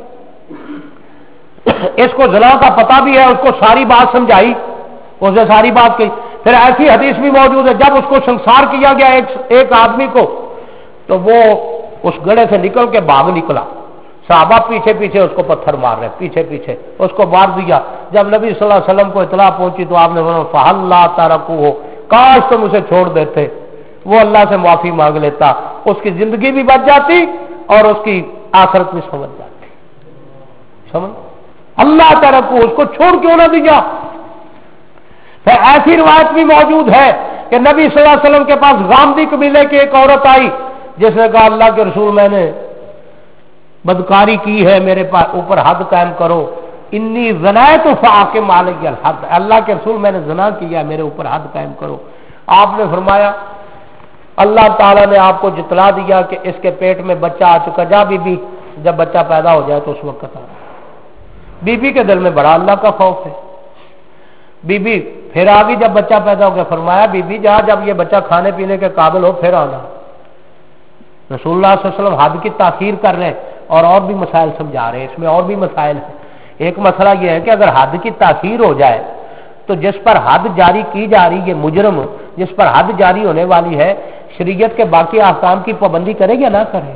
اس کو زنا کا پتہ بھی ہے، اس کو ساری بات سمجھائی، اسے ساری بات کی۔ پھر ایسی حدیث بھی موجود ہے جب اس کو سنسار کیا گیا ایک, ایک آدمی کو تو وہ اس گڑھے سے نکل کے بھاگ نکلا، صحابہ پیچھے پیچھے اس کو پتھر مار رہے، پیچھے پیچھے اس کو مار دیا۔ جب نبی صلی اللہ علیہ وسلم کو اطلاع پہنچی تو آپ نے فرمایا فَحَلَّا تَرَكُوهُ، کاش تم اسے چھوڑ دیتے، وہ اللہ سے معافی مانگ لیتا، اس کی زندگی بھی بچ جاتی اور اس کی آخرت بھی سمجھ جاتی۔ سمجھ اللہ تَرَكُوهُ، اس کو چھوڑ کیوں نہ دیا؟ پھر ایسی روایت بھی موجود ہے کہ نبی صلی اللہ علیہ وسلم کے پاس غامدی قبیلے کی ایک عورت آئی جس نے کہا اللہ کے رسول میں نے بدکاری کی ہے، میرے اوپر حد قائم کرو، انی زنیت فاقم علی الحد، اللہ کے رسول میں نے زنا کیا، میرے اوپر حد قائم کرو۔ آپ نے فرمایا اللہ تعالیٰ نے آپ کو جتلا دیا کہ اس کے پیٹ میں بچہ آ چکا، جا بی بی جب بچہ پیدا ہو جائے تو اس وقت آ۔ بی بی کے دل میں بڑا اللہ کا خوف ہے، بی بی پھر آگے جب بچہ پیدا ہو گیا فرمایا بی بی جا جب یہ بچہ کھانے پینے کے قابل ہو پھر آنا۔ رسول اللہ صلی اللہ علیہ وسلم حد کی تاخیر کر رہے ہیں اور اور بھی مسائل سمجھا رہے ہیں. اس میں اور بھی مسائل ہیں. ایک مسئلہ یہ ہے کہ اگر حد کی تاخیر ہو جائے تو جس پر حد جاری کی جا رہی ہے مجرم جس پر حد جاری ہونے والی ہے شریعت کے باقی احکام کی پابندی کرے یا نہ کرے؟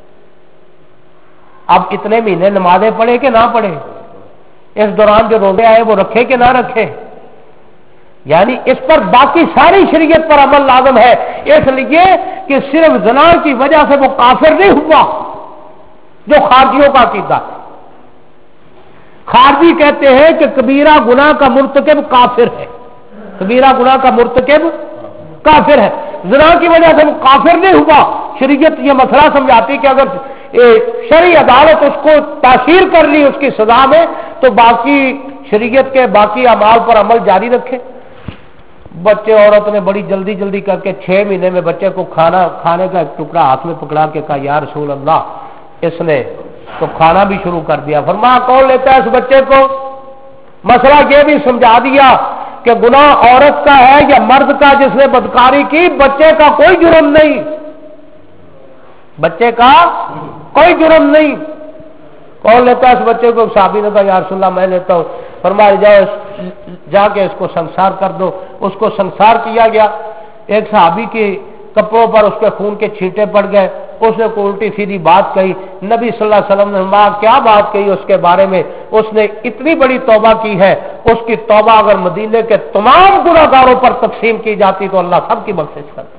اب اتنے مہینے نمازیں پڑھے کہ نہ پڑھے؟ اس دوران جو روزے آئے وہ رکھے کہ نہ رکھے؟ یعنی اس پر باقی ساری شریعت پر عمل لازم ہے، اس لیے کہ صرف زنا کی وجہ سے وہ کافر نہیں ہوا جو خارجیوں کا عقیدہ ہے. خارجی کہتے ہیں کہ کبیرہ گناہ کا مرتکب کافر ہے، کبیرہ گناہ کا مرتکب کافر ہے. زنا کی وجہ سے وہ کافر نہیں ہوا. شریعت یہ مسئلہ سمجھاتی کہ اگر شرعی عدالت اس کو تاثیر کر لی اس کی سزا میں تو باقی شریعت کے باقی اعمال پر عمل جاری رکھے. بچے عورت نے بڑی جلدی جلدی کر کے چھ مہینے میں بچے کو کھانا کھانے کا ایک ٹکڑا ہاتھ میں پکڑا کے کہا یا رسول اللہ، اس نے تو کھانا بھی شروع کر دیا. فرمایا کون لیتا ہے اس بچے کو؟ مسئلہ یہ بھی سمجھا دیا کہ گناہ عورت کا ہے یا مرد کا جس نے بدکاری کی، بچے کا کوئی جرم نہیں، بچے کا کوئی جرم نہیں. کون لیتا ہے اس بچے کو؟ صحابی نے کہا یا رسول اللہ میں لیتا ہوں. فرمایا جاؤ جا کے اس کو سنسار کر دو. اس کو سنسار کیا گیا. ایک صحابی کے کپڑوں پر اس کے خون کے چھینٹے پڑ گئے. اس نے کوئی الٹی سیدھی بات کہی. نبی صلی اللہ علیہ وسلم نے فرمایا کیا بات کہی اس کے بارے میں؟ اس نے اتنی بڑی توبہ کی ہے، اس کی توبہ اگر مدینے کے تمام گناہگاروں پر تقسیم کی جاتی تو اللہ سب کی بخشش کرتا.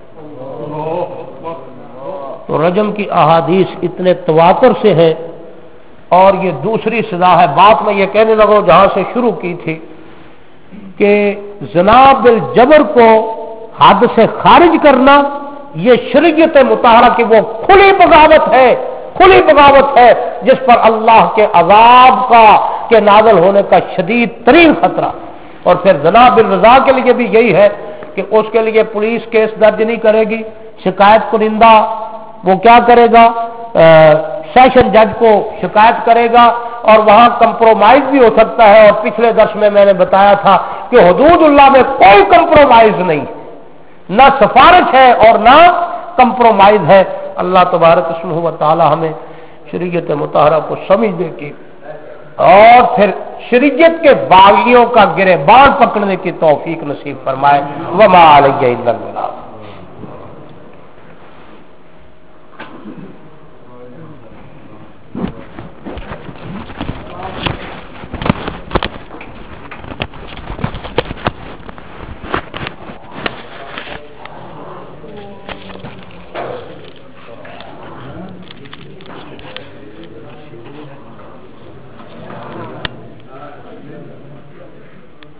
تو رجم کی احادیث اتنے تواتر سے ہے. اور یہ دوسری سزا ہے. بات میں یہ کہنے لگا جہاں سے شروع کی تھی کہ زنا بالجبر کو حد سے خارج کرنا یہ شریعت مطہرہ کی وہ کھلی بغاوت ہے، کھلی بغاوت ہے جس پر اللہ کے عذاب کا کے نازل ہونے کا شدید ترین خطرہ. اور پھر زنا بالرضا کے لیے بھی یہی ہے کہ اس کے لیے پولیس کیس درج نہیں کرے گی. شکایت کنندہ وہ کیا کرے گا؟ سیشن جج کو شکایت کرے گا اور وہاں کمپرومائز بھی ہو سکتا ہے. اور پچھلے درس میں میں نے بتایا تھا کہ حدود اللہ میں کوئی کمپرومائز نہیں، نہ سفارش ہے اور نہ کمپرومائز ہے. اللہ تبارک اسمہ و تعالی ہمیں شریعت مطہرہ کو سمجھنے کی اور پھر شریعت کے باغیوں کا گرے بان پکڑنے کی توفیق نصیب فرمائے. وما علیہ الا البلاغ.